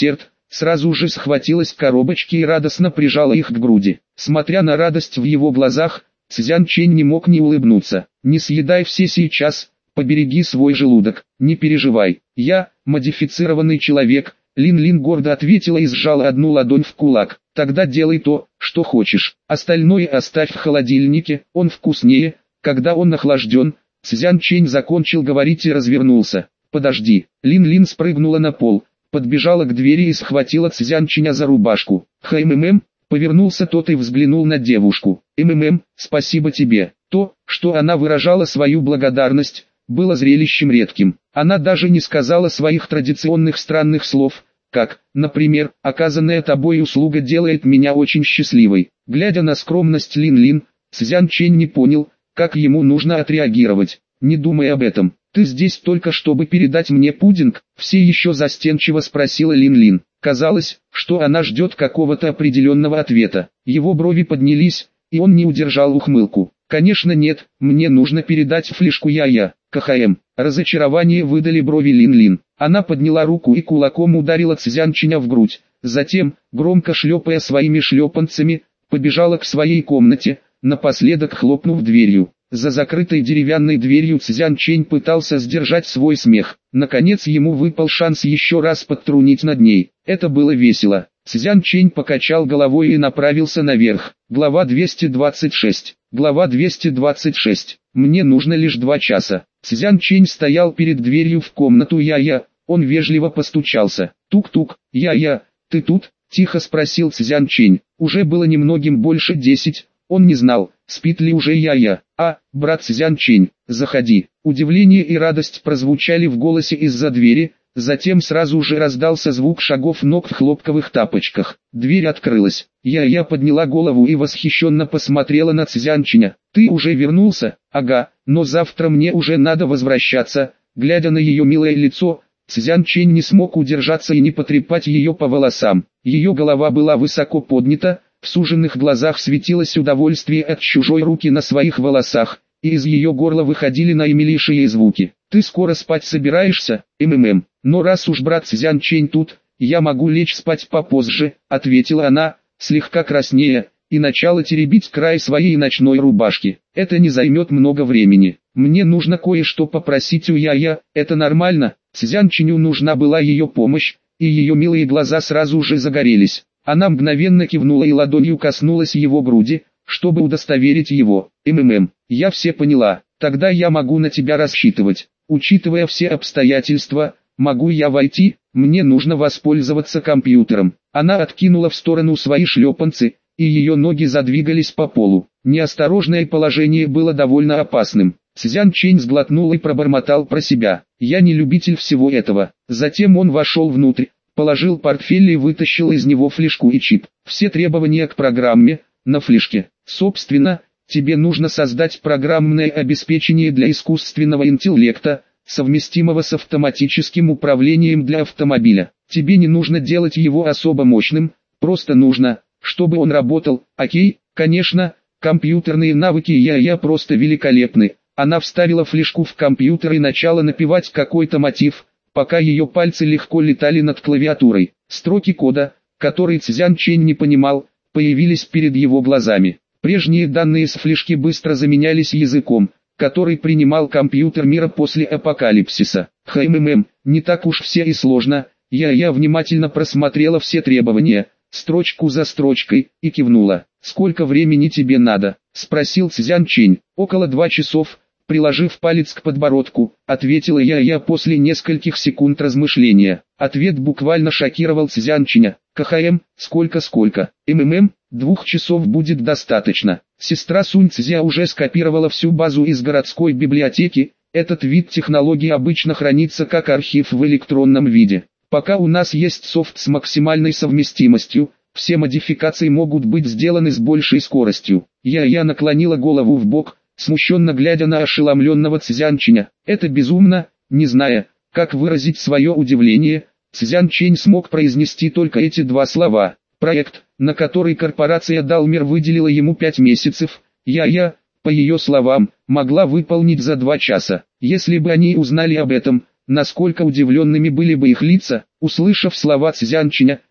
сразу же схватилась к коробочке и радостно прижала их к груди. Смотря на радость в его глазах, Цзян Чэнь не мог не улыбнуться. «Не съедай все сейчас, побереги свой желудок, не переживай, я, модифицированный человек», Лин Лин гордо ответила и сжала одну ладонь в кулак. «Тогда делай то, что хочешь, остальное оставь в холодильнике, он вкуснее, когда он охлажден». Цзян Чэнь закончил говорить и развернулся. «Подожди». Лин Лин спрыгнула на пол, подбежала к двери и схватила Цзян Чэня за рубашку. «ХММ», повернулся тот и взглянул на девушку. «МММ, спасибо тебе». То, что она выражала свою благодарность, было зрелищем редким. Она даже не сказала своих традиционных странных слов, как, например, «оказанная тобой услуга делает меня очень счастливой». Глядя на скромность Лин Лин, Цзян Чэнь не понял, как ему нужно отреагировать. «Не думай об этом, ты здесь только чтобы передать мне пудинг?» Все еще застенчиво спросила Лин Лин. Казалось, что она ждет какого-то определенного ответа. Его брови поднялись, и он не удержал ухмылку. «Конечно нет, мне нужно передать флешку я-я, КХМ». Разочарование выдали брови Лин Лин. Она подняла руку и кулаком ударила Цзян Чэня в грудь. Затем, громко шлепая своими шлепанцами, побежала к своей комнате, напоследок хлопнув дверью. За закрытой деревянной дверью Цзян Чэнь пытался сдержать свой смех. Наконец ему выпал шанс еще раз подтрунить над ней. Это было весело. Цзян Чэнь покачал головой и направился наверх. Глава двести двадцать шесть. Глава двести двадцать шесть. Мне нужно лишь два часа. Цзян Чэнь стоял перед дверью в комнату я-я. Он вежливо постучался. Тук-тук. Я-я, ты тут? Тихо спросил Цзян Чэнь. Уже было немногим больше десять. Он не знал, спит ли уже я-я. «А, брат Цзян Чэнь, заходи». Удивление и радость прозвучали в голосе из-за двери, затем сразу же раздался звук шагов ног в хлопковых тапочках. Дверь открылась. Я-я подняла голову и восхищенно посмотрела на Цзян Чэня. «Ты уже вернулся?» «Ага, но завтра мне уже надо возвращаться». Глядя на ее милое лицо, Цзян Чэнь не смог удержаться и не потрепать ее по волосам. Ее голова была высоко поднята, в суженных глазах светилось удовольствие от чужой руки на своих волосах, и из ее горла выходили наимилейшие звуки. «Ты скоро спать собираешься, МММ?» «Но раз уж брат Цзян Чэнь тут, я могу лечь спать попозже», — ответила она, слегка краснея, и начала теребить край своей ночной рубашки. «Это не займет много времени. Мне нужно кое-что попросить у я-я, это нормально?» Цзян Чэню нужна была ее помощь, и ее милые глаза сразу же загорелись. Она мгновенно кивнула и ладонью коснулась его груди, чтобы удостоверить его. «МММ, я все поняла, тогда я могу на тебя рассчитывать. Учитывая все обстоятельства, могу я войти? Мне нужно воспользоваться компьютером». Она откинула в сторону свои шлепанцы, и ее ноги задвигались по полу. Неосторожное положение было довольно опасным. Цзян Чэнь сглотнул и пробормотал про себя. «Я не любитель всего этого». Затем он вошел внутрь, положил портфель и вытащил из него флешку и чип. Все требования к программе, на флешке. Собственно, тебе нужно создать программное обеспечение для искусственного интеллекта, совместимого с автоматическим управлением для автомобиля. Тебе не нужно делать его особо мощным, просто нужно, чтобы он работал. Окей, конечно, компьютерные навыки я-я просто великолепны. Она вставила флешку в компьютер и начала напевать какой-то мотив, пока ее пальцы легко летали над клавиатурой. Строки кода, которые Цзян Чэнь не понимал, появились перед его глазами. Прежние данные с флешки быстро заменялись языком, который принимал компьютер мира после апокалипсиса. ХММ, не так уж все и сложно. Я-я внимательно просмотрела все требования, строчку за строчкой, и кивнула. «Сколько времени тебе надо?» — спросил Цзян Чэнь. «Около два часов». Приложив палец к подбородку, ответила я-я после нескольких секунд размышления. Ответ буквально шокировал Цзян Чэня. «КХМ, сколько-сколько? МММ, двух часов будет достаточно». Сестра Сунь Цзя уже скопировала всю базу из городской библиотеки. Этот вид технологии обычно хранится как архив в электронном виде. Пока у нас есть софт с максимальной совместимостью, все модификации могут быть сделаны с большей скоростью. Я-я наклонила голову в бок, смущенно глядя на ошеломленного Цзян Чэня. «Это безумно», не зная, как выразить свое удивление, Цзян Чэнь смог произнести только эти два слова. Проект, на который корпорация Далмер выделила ему пять месяцев, я-я, по ее словам, могла выполнить за два часа. Если бы они узнали об этом, насколько удивленными были бы их лица. Услышав слова Цзян Чэня,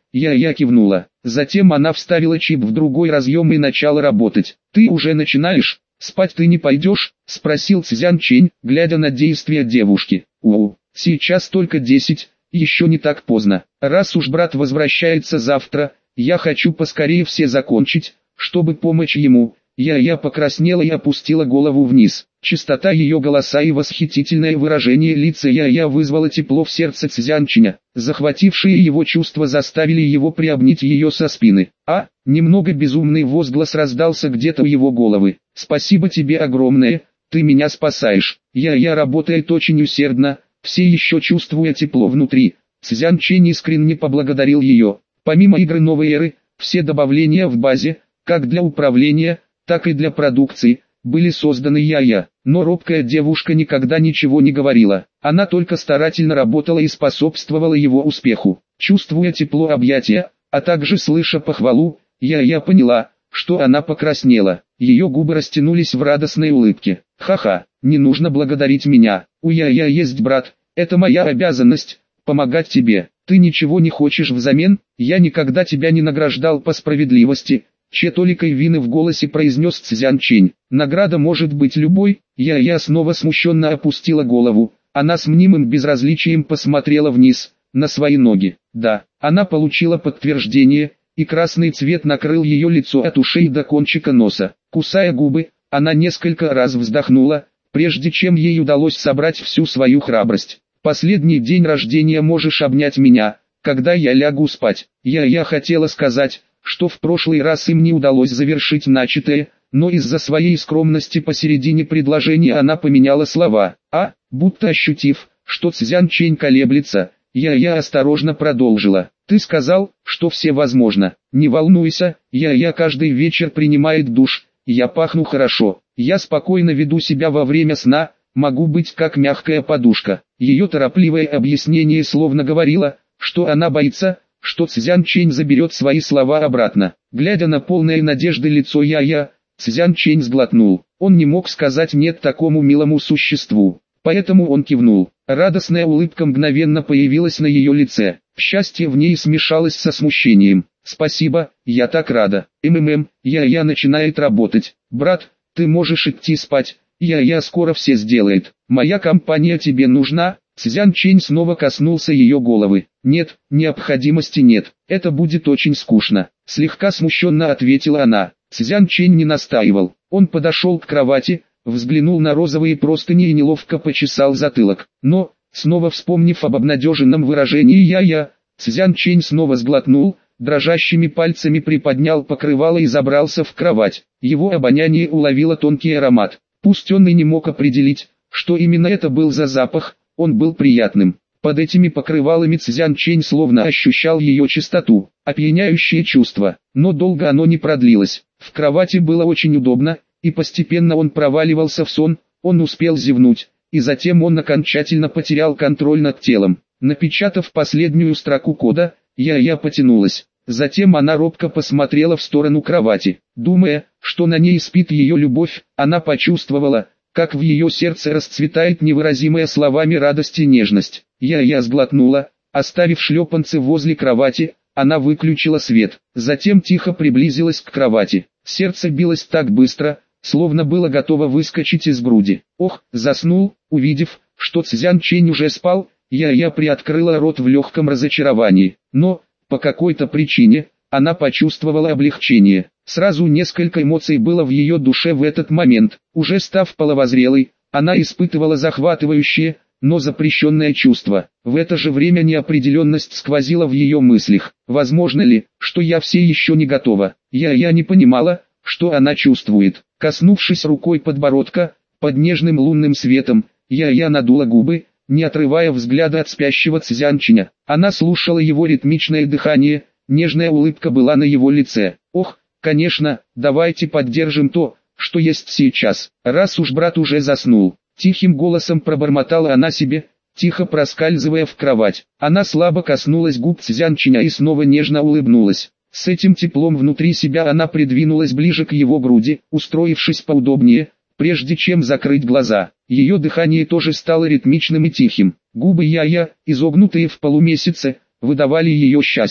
Я-я кивнула. Затем она вставила чип в другой разъем и начала работать. «Ты уже начинаешь? Спать ты не пойдешь?» — спросил Цзян Чэнь, глядя на действия девушки. «У, сейчас только десять, еще не так поздно. Раз уж брат возвращается завтра, я хочу поскорее все закончить, чтобы помочь ему». Я-я покраснела и опустила голову вниз. Чистота ее голоса и восхитительное выражение лица Я-я вызвало тепло в сердце Цзян Чэня. Захватившие его чувства заставили его приобнять ее со спины. А, немного безумный возглас раздался где-то у его головы. «Спасибо тебе огромное, ты меня спасаешь». Я-я работает очень усердно, все еще чувствуя тепло внутри. Цзян Чэнь искренне поблагодарил ее. Помимо игры новой эры, все добавления в базе, как для управления, так и для продукции, были созданы Я-я, но робкая девушка никогда ничего не говорила. Она только старательно работала и способствовала его успеху. Чувствуя тепло объятия, а также слыша похвалу, Я-я поняла, что она покраснела. Ее губы растянулись в радостной улыбке. «Ха-ха, не нужно благодарить меня. У Я-я есть брат, это моя обязанность – помогать тебе. Ты ничего не хочешь взамен? Я никогда тебя не награждал по справедливости». Че толикой вины в голосе произнес Цзян Чэнь. «Награда может быть любой». Я-я снова смущенно опустила голову. Она с мнимым безразличием посмотрела вниз, на свои ноги. Да, она получила подтверждение, и красный цвет накрыл ее лицо от ушей до кончика носа. Кусая губы, она несколько раз вздохнула, прежде чем ей удалось собрать всю свою храбрость. «Последний день рождения можешь обнять меня, когда я лягу спать». Я-я хотела сказать, что в прошлый раз им не удалось завершить начатое, но из-за своей скромности посередине предложения она поменяла слова, а, будто ощутив, что Цзян Чэнь колеблется, Я-я осторожно продолжила. «Ты сказал, что все возможно. Не волнуйся, Я-я каждый вечер принимает душ, я пахну хорошо, я спокойно веду себя во время сна, могу быть как мягкая подушка». Ее торопливое объяснение словно говорило, что она боится, что Цзян Чэнь заберет свои слова обратно. Глядя на полное надежды лицо Я-я, Цзян Чэнь сглотнул. Он не мог сказать «нет» такому милому существу. Поэтому он кивнул. Радостная улыбка мгновенно появилась на ее лице. Счастье в ней смешалось со смущением. «Спасибо, я так рада». МММ, Я-я начинает работать. «Брат, ты можешь идти спать, Я-я скоро все сделает. Моя компания тебе нужна?» Цзян Чэнь снова коснулся ее головы. «Нет, необходимости нет, это будет очень скучно», — слегка смущенно ответила она. Цзян Чэнь не настаивал. Он подошел к кровати, взглянул на розовые простыни и неловко почесал затылок. Но, снова вспомнив об обнадеженном выражении Я-я, Цзян Чэнь снова сглотнул, дрожащими пальцами приподнял покрывало и забрался в кровать. Его обоняние уловило тонкий аромат. Пусть он и не мог определить, что именно это был за запах, он был приятным. Под этими покрывалами Цзян Чэнь словно ощущал ее чистоту, опьяняющее чувство. Но долго оно не продлилось. В кровати было очень удобно, и постепенно он проваливался в сон, он успел зевнуть, и затем он окончательно потерял контроль над телом. Напечатав последнюю строку кода, Я-я потянулась. Затем она робко посмотрела в сторону кровати. Думая, что на ней спит ее любовь, она почувствовала, как в ее сердце расцветает невыразимая словами радость и нежность. Я-я сглотнула, оставив шлепанцы возле кровати, она выключила свет. Затем тихо приблизилась к кровати. Сердце билось так быстро, словно было готово выскочить из груди. Ох, заснул, увидев, что Цзян Чэнь уже спал, Я-я приоткрыла рот в легком разочаровании. Но, по какой-то причине, она почувствовала облегчение. Сразу несколько эмоций было в ее душе в этот момент. Уже став половозрелой, она испытывала захватывающее, но запрещенное чувство. В это же время неопределенность сквозила в ее мыслях. Возможно ли, что я все еще не готова? Я-я не понимала, что она чувствует. Коснувшись рукой подбородка, под нежным лунным светом, Я-я надула губы, не отрывая взгляда от спящего Цзян Чэня. Она слушала его ритмичное дыхание, нежная улыбка была на его лице. «Ох, конечно, давайте поддержим то, что есть сейчас, раз уж брат уже заснул». Тихим голосом пробормотала она себе, тихо проскальзывая в кровать. Она слабо коснулась губ Цзян Чэня и снова нежно улыбнулась. С этим теплом внутри себя она придвинулась ближе к его груди, устроившись поудобнее, прежде чем закрыть глаза. Ее дыхание тоже стало ритмичным и тихим. Губы Я-я, изогнутые в полумесяце, выдавали ее счастье.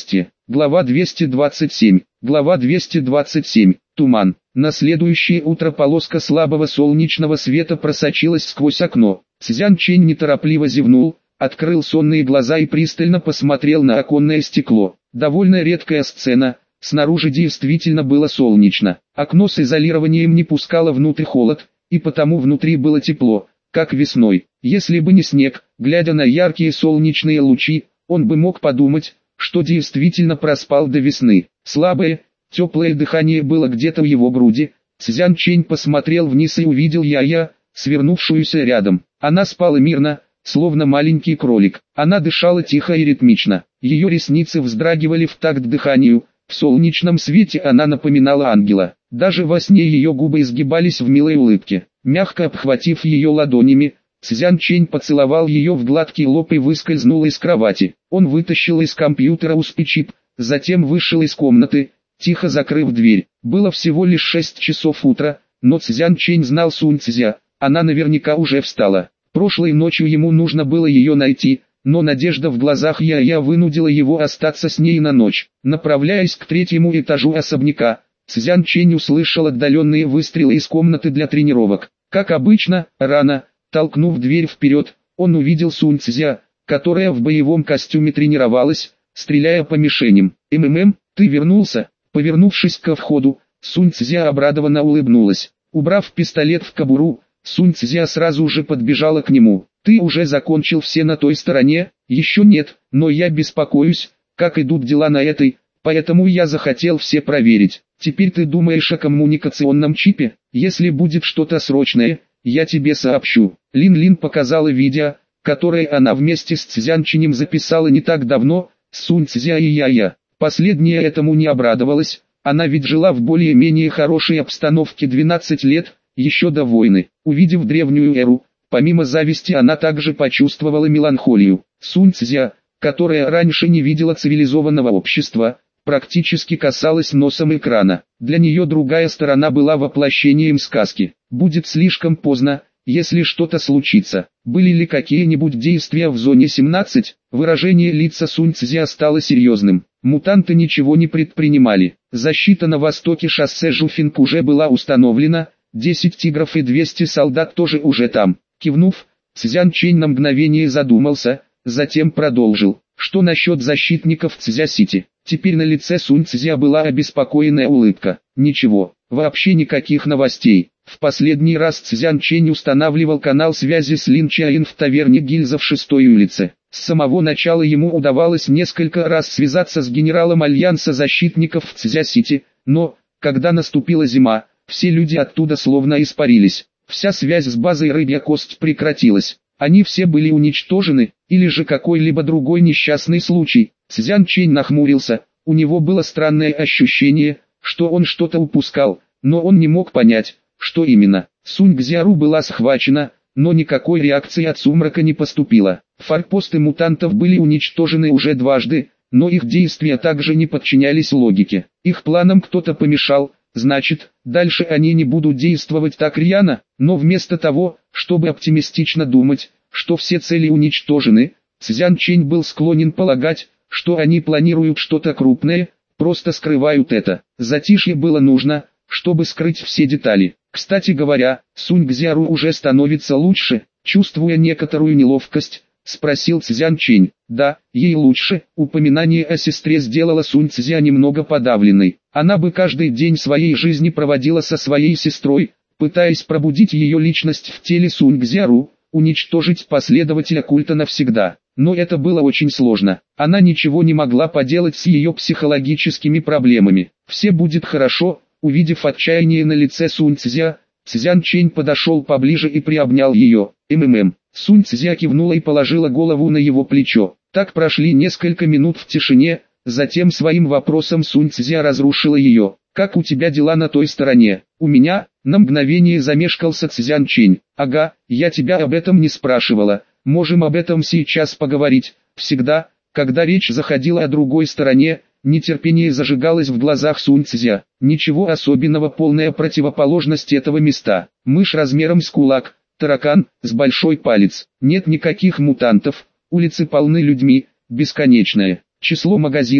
Глава двести двадцать семь. Глава двести двадцать семь. Туман. На следующее утро полоска слабого солнечного света просочилась сквозь окно. Цзян Чэнь неторопливо зевнул, открыл сонные глаза и пристально посмотрел на оконное стекло. Довольно редкая сцена, снаружи действительно было солнечно. Окно с изолированием не пускало внутрь холод, и потому внутри было тепло, как весной. Если бы не снег, глядя на яркие солнечные лучи, он бы мог подумать, что действительно проспал до весны. Слабое, теплое дыхание было где-то в его груди. Цзян Чэнь посмотрел вниз и увидел Я-Я, свернувшуюся рядом. Она спала мирно, словно маленький кролик. Она дышала тихо и ритмично. Ее ресницы вздрагивали в такт дыханию. В солнечном свете она напоминала ангела. Даже во сне ее губы изгибались в милой улыбке. Мягко обхватив ее ладонями, Цзян Чэнь поцеловал ее в гладкий лоб и выскользнул из кровати. Он вытащил из компьютера ю эс би-чип, затем вышел из комнаты, тихо закрыв дверь. Было всего лишь шесть часов утра, но Цзян Чэнь знал Сунь Цзя, она наверняка уже встала. Прошлой ночью ему нужно было ее найти, но надежда в глазах Я-Я вынудила его остаться с ней на ночь. Направляясь к третьему этажу особняка, Цзян Чэнь услышал отдаленные выстрелы из комнаты для тренировок. Как обычно, рано, толкнув дверь вперед, он увидел Сунь Цзя, которая в боевом костюме тренировалась, стреляя по мишеням. «МММ, ты вернулся?» Повернувшись ко входу, Сунь Цзя обрадованно улыбнулась. Убрав пистолет в кобуру, Сунь Цзя сразу же подбежала к нему. «Ты уже закончил все на той стороне?» «Еще нет, но я беспокоюсь, как идут дела на этой, поэтому я захотел все проверить. Теперь ты думаешь о коммуникационном чипе? Если будет что-то срочное, я тебе сообщу». Лин-Лин показала видео, которое она вместе с Цзян Чэнем записала не так давно, с Сунь Цзя и Я-Я. Последняя этому не обрадовалась, она ведь жила в более-менее хорошей обстановке двенадцать лет, еще до войны. Увидев древнюю эру, помимо зависти она также почувствовала меланхолию. Сунь Цзя, которая раньше не видела цивилизованного общества, практически касалась носом экрана. Для нее другая сторона была воплощением сказки. Будет слишком поздно, если что-то случится. Были ли какие-нибудь действия в зоне семнадцать? Выражение лица Сунь Цзя стало серьезным. Мутанты ничего не предпринимали. Защита на востоке шоссе Жуфинг уже была установлена, десять тигров и двести солдат тоже уже там. Кивнув, Цзян Чэнь на мгновение задумался, затем продолжил. Что насчет защитников Цзя-Сити? Теперь на лице Сунь Цзя была обеспокоенная улыбка. Ничего, вообще никаких новостей. В последний раз Цзян Чэнь устанавливал канал связи с Лин Чаин в таверне Гильза в шестой улице. С самого начала ему удавалось несколько раз связаться с генералом Альянса защитников в Цзя-Сити, но, когда наступила зима, все люди оттуда словно испарились. Вся связь с базой Рыбья Кость прекратилась. Они все были уничтожены, или же какой-либо другой несчастный случай. Цзян Чэнь нахмурился, у него было странное ощущение, что он что-то упускал, но он не мог понять, что именно. Сунь Цзяру была схвачена, но никакой реакции от Сумрака не поступило. Форпосты мутантов были уничтожены уже дважды, но их действия также не подчинялись логике. Их планам кто-то помешал, значит, дальше они не будут действовать так рьяно, но вместо того, чтобы оптимистично думать, что все цели уничтожены, Цзян Чэнь был склонен полагать, что они планируют что-то крупное, просто скрывают это. Затишье было нужно, чтобы скрыть все детали. Кстати говоря, Сунь Цзяру уже становится лучше, чувствуя некоторую неловкость, спросил Цзян Чэнь. Да, ей лучше. Упоминание о сестре сделало Сунь Цзя немного подавленной. Она бы каждый день своей жизни проводила со своей сестрой, пытаясь пробудить ее личность в теле Сунь Цзяру, уничтожить последователя культа навсегда. Но это было очень сложно. Она ничего не могла поделать с ее психологическими проблемами. Все будет хорошо. Увидев отчаяние на лице Сунь Цзя, Цзян Чэнь подошел поближе и приобнял ее. «МММ». Сунь Цзя кивнула и положила голову на его плечо. Так прошли несколько минут в тишине, затем своим вопросом Сунь Цзя разрушила ее. «Как у тебя дела на той стороне?» «У меня?» На мгновение замешкался Цзян Чэнь. «Ага, я тебя об этом не спрашивала. Можем об этом сейчас поговорить». Всегда, когда речь заходила о другой стороне, нетерпение зажигалось в глазах Сунь Цзя. Ничего особенного, полная противоположность этого места. Мышь размером с кулак, таракан, с большой палец. Нет никаких мутантов, улицы полны людьми, бесконечное число магазинов,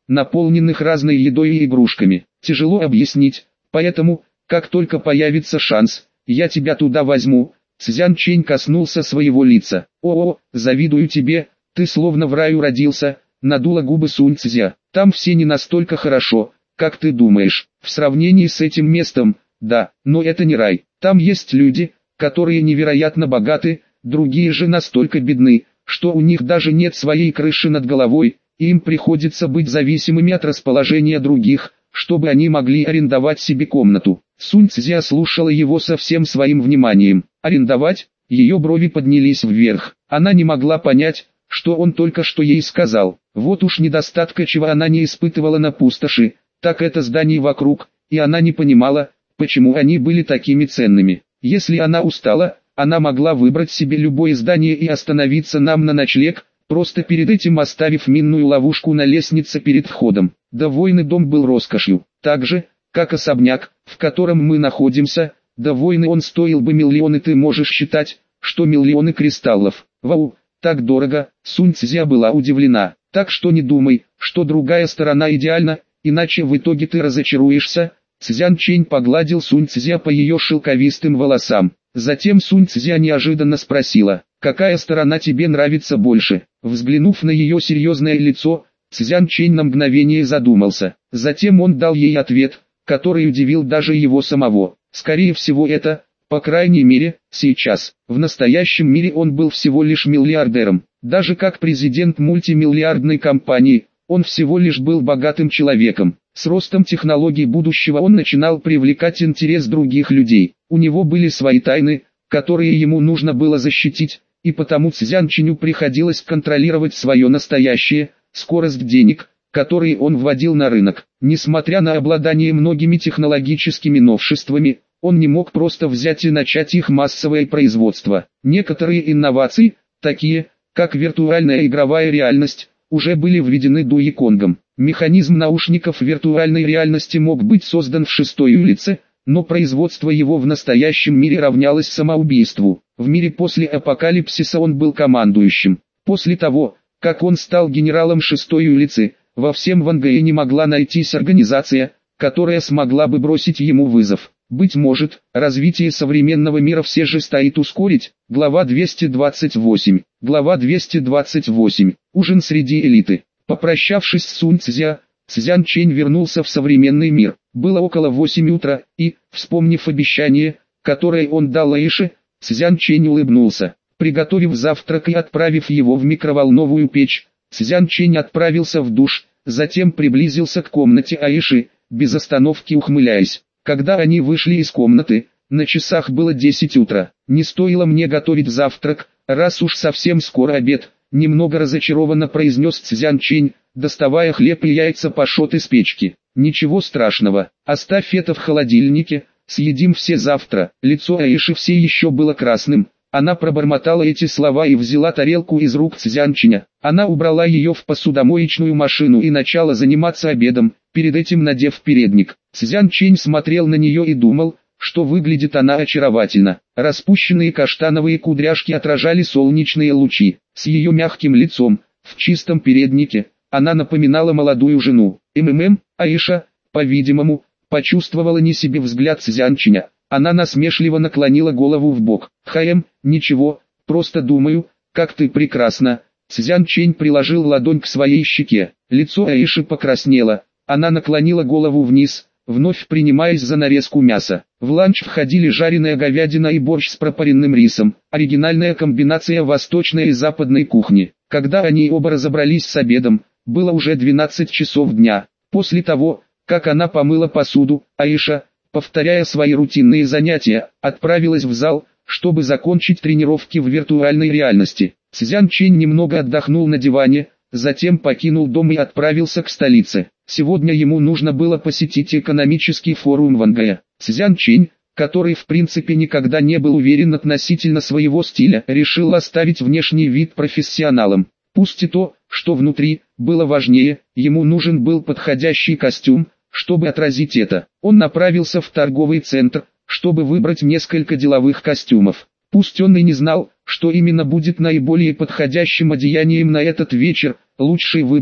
наполненных разной едой и игрушками. Тяжело объяснить, поэтому, как только появится шанс, я тебя туда возьму. Цзян Чэнь коснулся своего лица. О-о, завидую тебе, ты словно в раю родился, надула губы Сунь Цзя. Там все не настолько хорошо, как ты думаешь. В сравнении с этим местом, да, но это не рай. Там есть люди, которые невероятно богаты, другие же настолько бедны, что у них даже нет своей крыши над головой, и им приходится быть зависимыми от расположения других, чтобы они могли арендовать себе комнату. Сунь Цзя слушала его со всем своим вниманием. Арендовать? Ее брови поднялись вверх. Она не могла понять, что он только что ей сказал. Вот уж недостатка чего она не испытывала на пустоши, так это зданий вокруг, и она не понимала, почему они были такими ценными. Если она устала, она могла выбрать себе любое здание и остановиться нам на ночлег, просто перед этим оставив минную ловушку на лестнице перед входом. Довойный дом был роскошью, так же, как особняк, в котором мы находимся. Довойный он стоил бы миллионы, ты можешь считать, что миллионы кристаллов. Вау, так дорого. Сунь Цзя была удивлена. Так что не думай, что другая сторона идеальна, иначе в итоге ты разочаруешься. Цзян Чэнь погладил Сунь Цзя по ее шелковистым волосам. Затем Сунь Цзя неожиданно спросила, какая сторона тебе нравится больше. Взглянув на ее серьезное лицо, Цзян Чэнь на мгновение задумался. Затем он дал ей ответ, который удивил даже его самого. Скорее всего это, по крайней мере, сейчас. В настоящем мире он был всего лишь миллиардером. Даже как президент мультимиллиардной компании, он всего лишь был богатым человеком. С ростом технологий будущего он начинал привлекать интерес других людей. У него были свои тайны, которые ему нужно было защитить, и потому Цзян Чэню приходилось контролировать свое настоящее, скорость денег, которые он вводил на рынок. Несмотря на обладание многими технологическими новшествами, он не мог просто взять и начать их массовое производство. Некоторые инновации, такие, как виртуальная игровая реальность, уже были введены Дуи Конгом. Механизм наушников виртуальной реальности мог быть создан в шестой улице, но производство его в настоящем мире равнялось самоубийству. В мире после апокалипсиса он был командующим. После того, как он стал генералом шестой улицы, во всем Вангэе не могла найтись организация, которая смогла бы бросить ему вызов. Быть может, развитие современного мира все же стоит ускорить. Глава двести двадцать восемь. Глава двести двадцать восемь. Ужин среди элиты. Попрощавшись с Сунь Цзя, Цзян Чэнь вернулся в современный мир. Было около восьми утра, и, вспомнив обещание, которое он дал Аише, Цзян Чэнь улыбнулся. Приготовив завтрак и отправив его в микроволновую печь, Цзян Чэнь отправился в душ, затем приблизился к комнате Аиши, без остановки ухмыляясь. Когда они вышли из комнаты, на часах было десять утра. Не стоило мне готовить завтрак, раз уж совсем скоро обед, немного разочарованно произнес Цзян Чэнь, доставая хлеб и яйца пашот из печки. Ничего страшного, оставь это в холодильнике, съедим все завтра. Лицо Аиши все еще было красным. Она пробормотала эти слова и взяла тарелку из рук Цзян Чэня. Она убрала ее в посудомоечную машину и начала заниматься обедом, перед этим надев передник. Цзян Чэнь смотрел на нее и думал, что выглядит она очаровательно. Распущенные каштановые кудряшки отражали солнечные лучи. С ее мягким лицом, в чистом переднике, она напоминала молодую жену. МММ, Аиша, по-видимому, почувствовала не себе взгляд Цзян Чэня. Она насмешливо наклонила голову в бок. «Хаем, ничего, просто думаю, как ты прекрасна». Цзян Чэнь приложил ладонь к своей щеке. Лицо Аиши покраснело. Она наклонила голову вниз, вновь принимаясь за нарезку мяса. В ланч входили жареная говядина и борщ с пропаренным рисом. Оригинальная комбинация восточной и западной кухни. Когда они оба разобрались с обедом, было уже двенадцать часов дня. После того, как она помыла посуду, Аиша, повторяя свои рутинные занятия, отправилась в зал, чтобы закончить тренировки в виртуальной реальности. Цзян Чэнь немного отдохнул на диване, затем покинул дом и отправился к столице. Сегодня ему нужно было посетить экономический форум Вангэя. Цзян Чэнь, который в принципе никогда не был уверен относительно своего стиля, решил оставить внешний вид профессионалом. Пусть и то, что внутри, было важнее, ему нужен был подходящий костюм, чтобы отразить это. Он направился в торговый центр, чтобы выбрать несколько деловых костюмов. Пусть он и не знал, что именно будет наиболее подходящим одеянием на этот вечер, лучший выбор,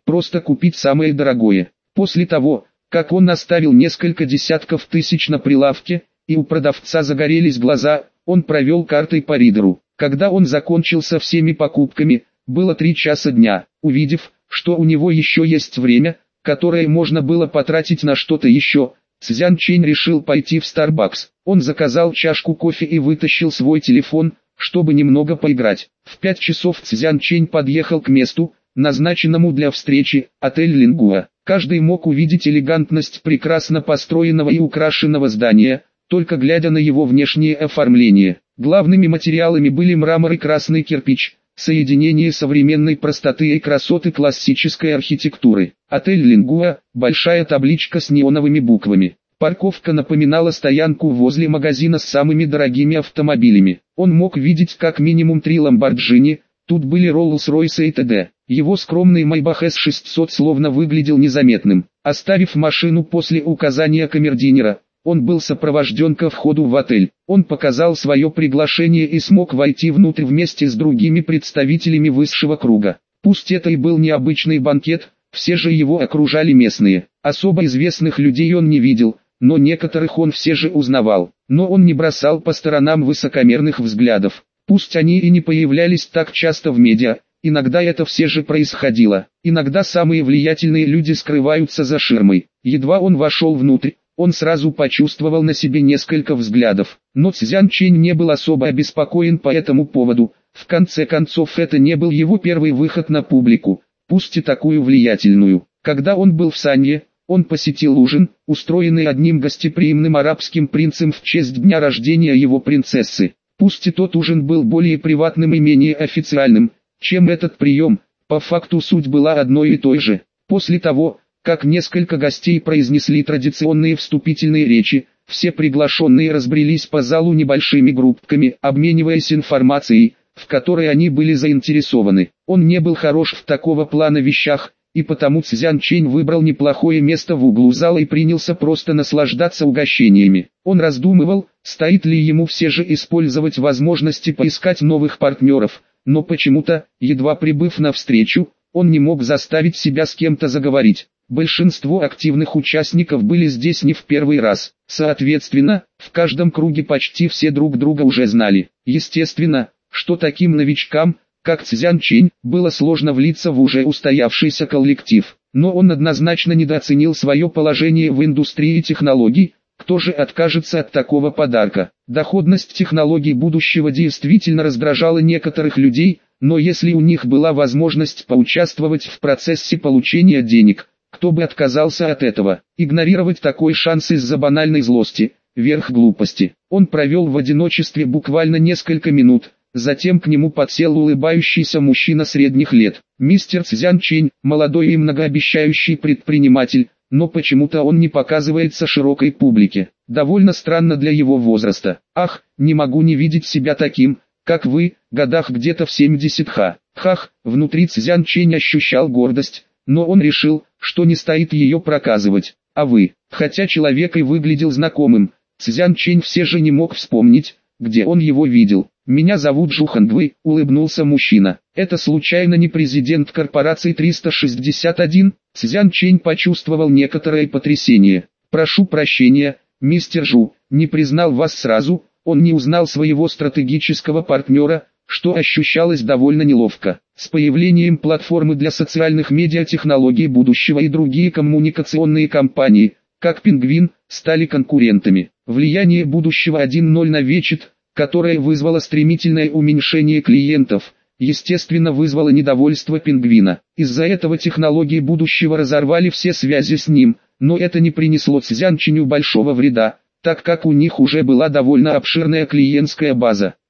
просто купить самое дорогое. После того, как он наставил несколько десятков тысяч на прилавке, и у продавца загорелись глаза, он провел картой по ридеру. Когда он закончил со всеми покупками, было три часа дня. Увидев, что у него еще есть время, которое можно было потратить на что-то еще, Цзян Чэнь решил пойти в Starbucks. Он заказал чашку кофе и вытащил свой телефон, чтобы немного поиграть. В пять часов Цзян Чэнь подъехал к месту, назначенному для встречи, отель Лингуа. Каждый мог увидеть элегантность прекрасно построенного и украшенного здания, только глядя на его внешнее оформление. Главными материалами были мрамор и красный кирпич, соединение современной простоты и красоты классической архитектуры. Отель Лингуа, большая табличка с неоновыми буквами. Парковка напоминала стоянку возле магазина с самыми дорогими автомобилями. Он мог видеть как минимум три Lamborghini, тут были Rolls-Royce и т.д. Его скромный Maybach эс шестьсот словно выглядел незаметным. Оставив машину после указания камердинера, он был сопровожден ко входу в отель. Он показал свое приглашение и смог войти внутрь вместе с другими представителями высшего круга. Пусть это и был необычный банкет, все же его окружали местные. Особо известных людей он не видел, но некоторых он все же узнавал. Но он не бросал по сторонам высокомерных взглядов. Пусть они и не появлялись так часто в медиа, иногда это все же происходило. Иногда самые влиятельные люди скрываются за ширмой. Едва он вошел внутрь, он сразу почувствовал на себе несколько взглядов. Но Цзян Чэнь не был особо обеспокоен по этому поводу. В конце концов, это не был его первый выход на публику, пусть и такую влиятельную. Когда он был в Санье, он посетил ужин, устроенный одним гостеприимным арабским принцем в честь дня рождения его принцессы. Пусть и тот ужин был более приватным и менее официальным, чем этот прием, по факту суть была одной и той же. После того, как несколько гостей произнесли традиционные вступительные речи, все приглашенные разбрелись по залу небольшими группками, обмениваясь информацией, в которой они были заинтересованы. Он не был хорош в такого плана вещах, и потому Цзян Чэнь выбрал неплохое место в углу зала и принялся просто наслаждаться угощениями. Он раздумывал, стоит ли ему все же использовать возможности поискать новых партнеров, но почему-то, едва прибыв на встречу, он не мог заставить себя с кем-то заговорить. Большинство активных участников были здесь не в первый раз. Соответственно, в каждом круге почти все друг друга уже знали. Естественно, что таким новичкам, как Цзян Чэнь, было сложно влиться в уже устоявшийся коллектив. Но он однозначно недооценил свое положение в индустрии технологий. Кто же откажется от такого подарка? Доходность технологий будущего действительно раздражала некоторых людей, но если у них была возможность поучаствовать в процессе получения денег, кто бы отказался от этого? Игнорировать такой шанс из-за банальной злости – верх глупости. Он провел в одиночестве буквально несколько минут, затем к нему подсел улыбающийся мужчина средних лет. Мистер Цзян Чэнь, молодой и многообещающий предприниматель, но почему-то он не показывается широкой публике. Довольно странно для его возраста. Ах, не могу не видеть себя таким, как вы, годах где-то в семидесяти ха. Хах, внутри Цзян Чэнь ощущал гордость, но он решил, что не стоит ее проказывать. А вы, хотя человек и выглядел знакомым, Цзян Чэнь все же не мог вспомнить, где он его видел. «Меня зовут Жу Хангвы», — улыбнулся мужчина. «Это случайно не президент корпорации триста шестьдесят один?» Цзян Чэнь почувствовал некоторое потрясение. «Прошу прощения, мистер Жу, не признал вас сразу», он не узнал своего стратегического партнера, что ощущалось довольно неловко. С появлением платформы для социальных медиатехнологий будущего и другие коммуникационные компании, как Пингвин, стали конкурентами. Влияние будущего один ноль на Вичат, которое вызвало стремительное уменьшение клиентов, естественно вызвало недовольство Пингвина. Из-за этого технологии будущего разорвали все связи с ним, но это не принесло Цзян Чэню большого вреда, так как у них уже была довольно обширная клиентская база.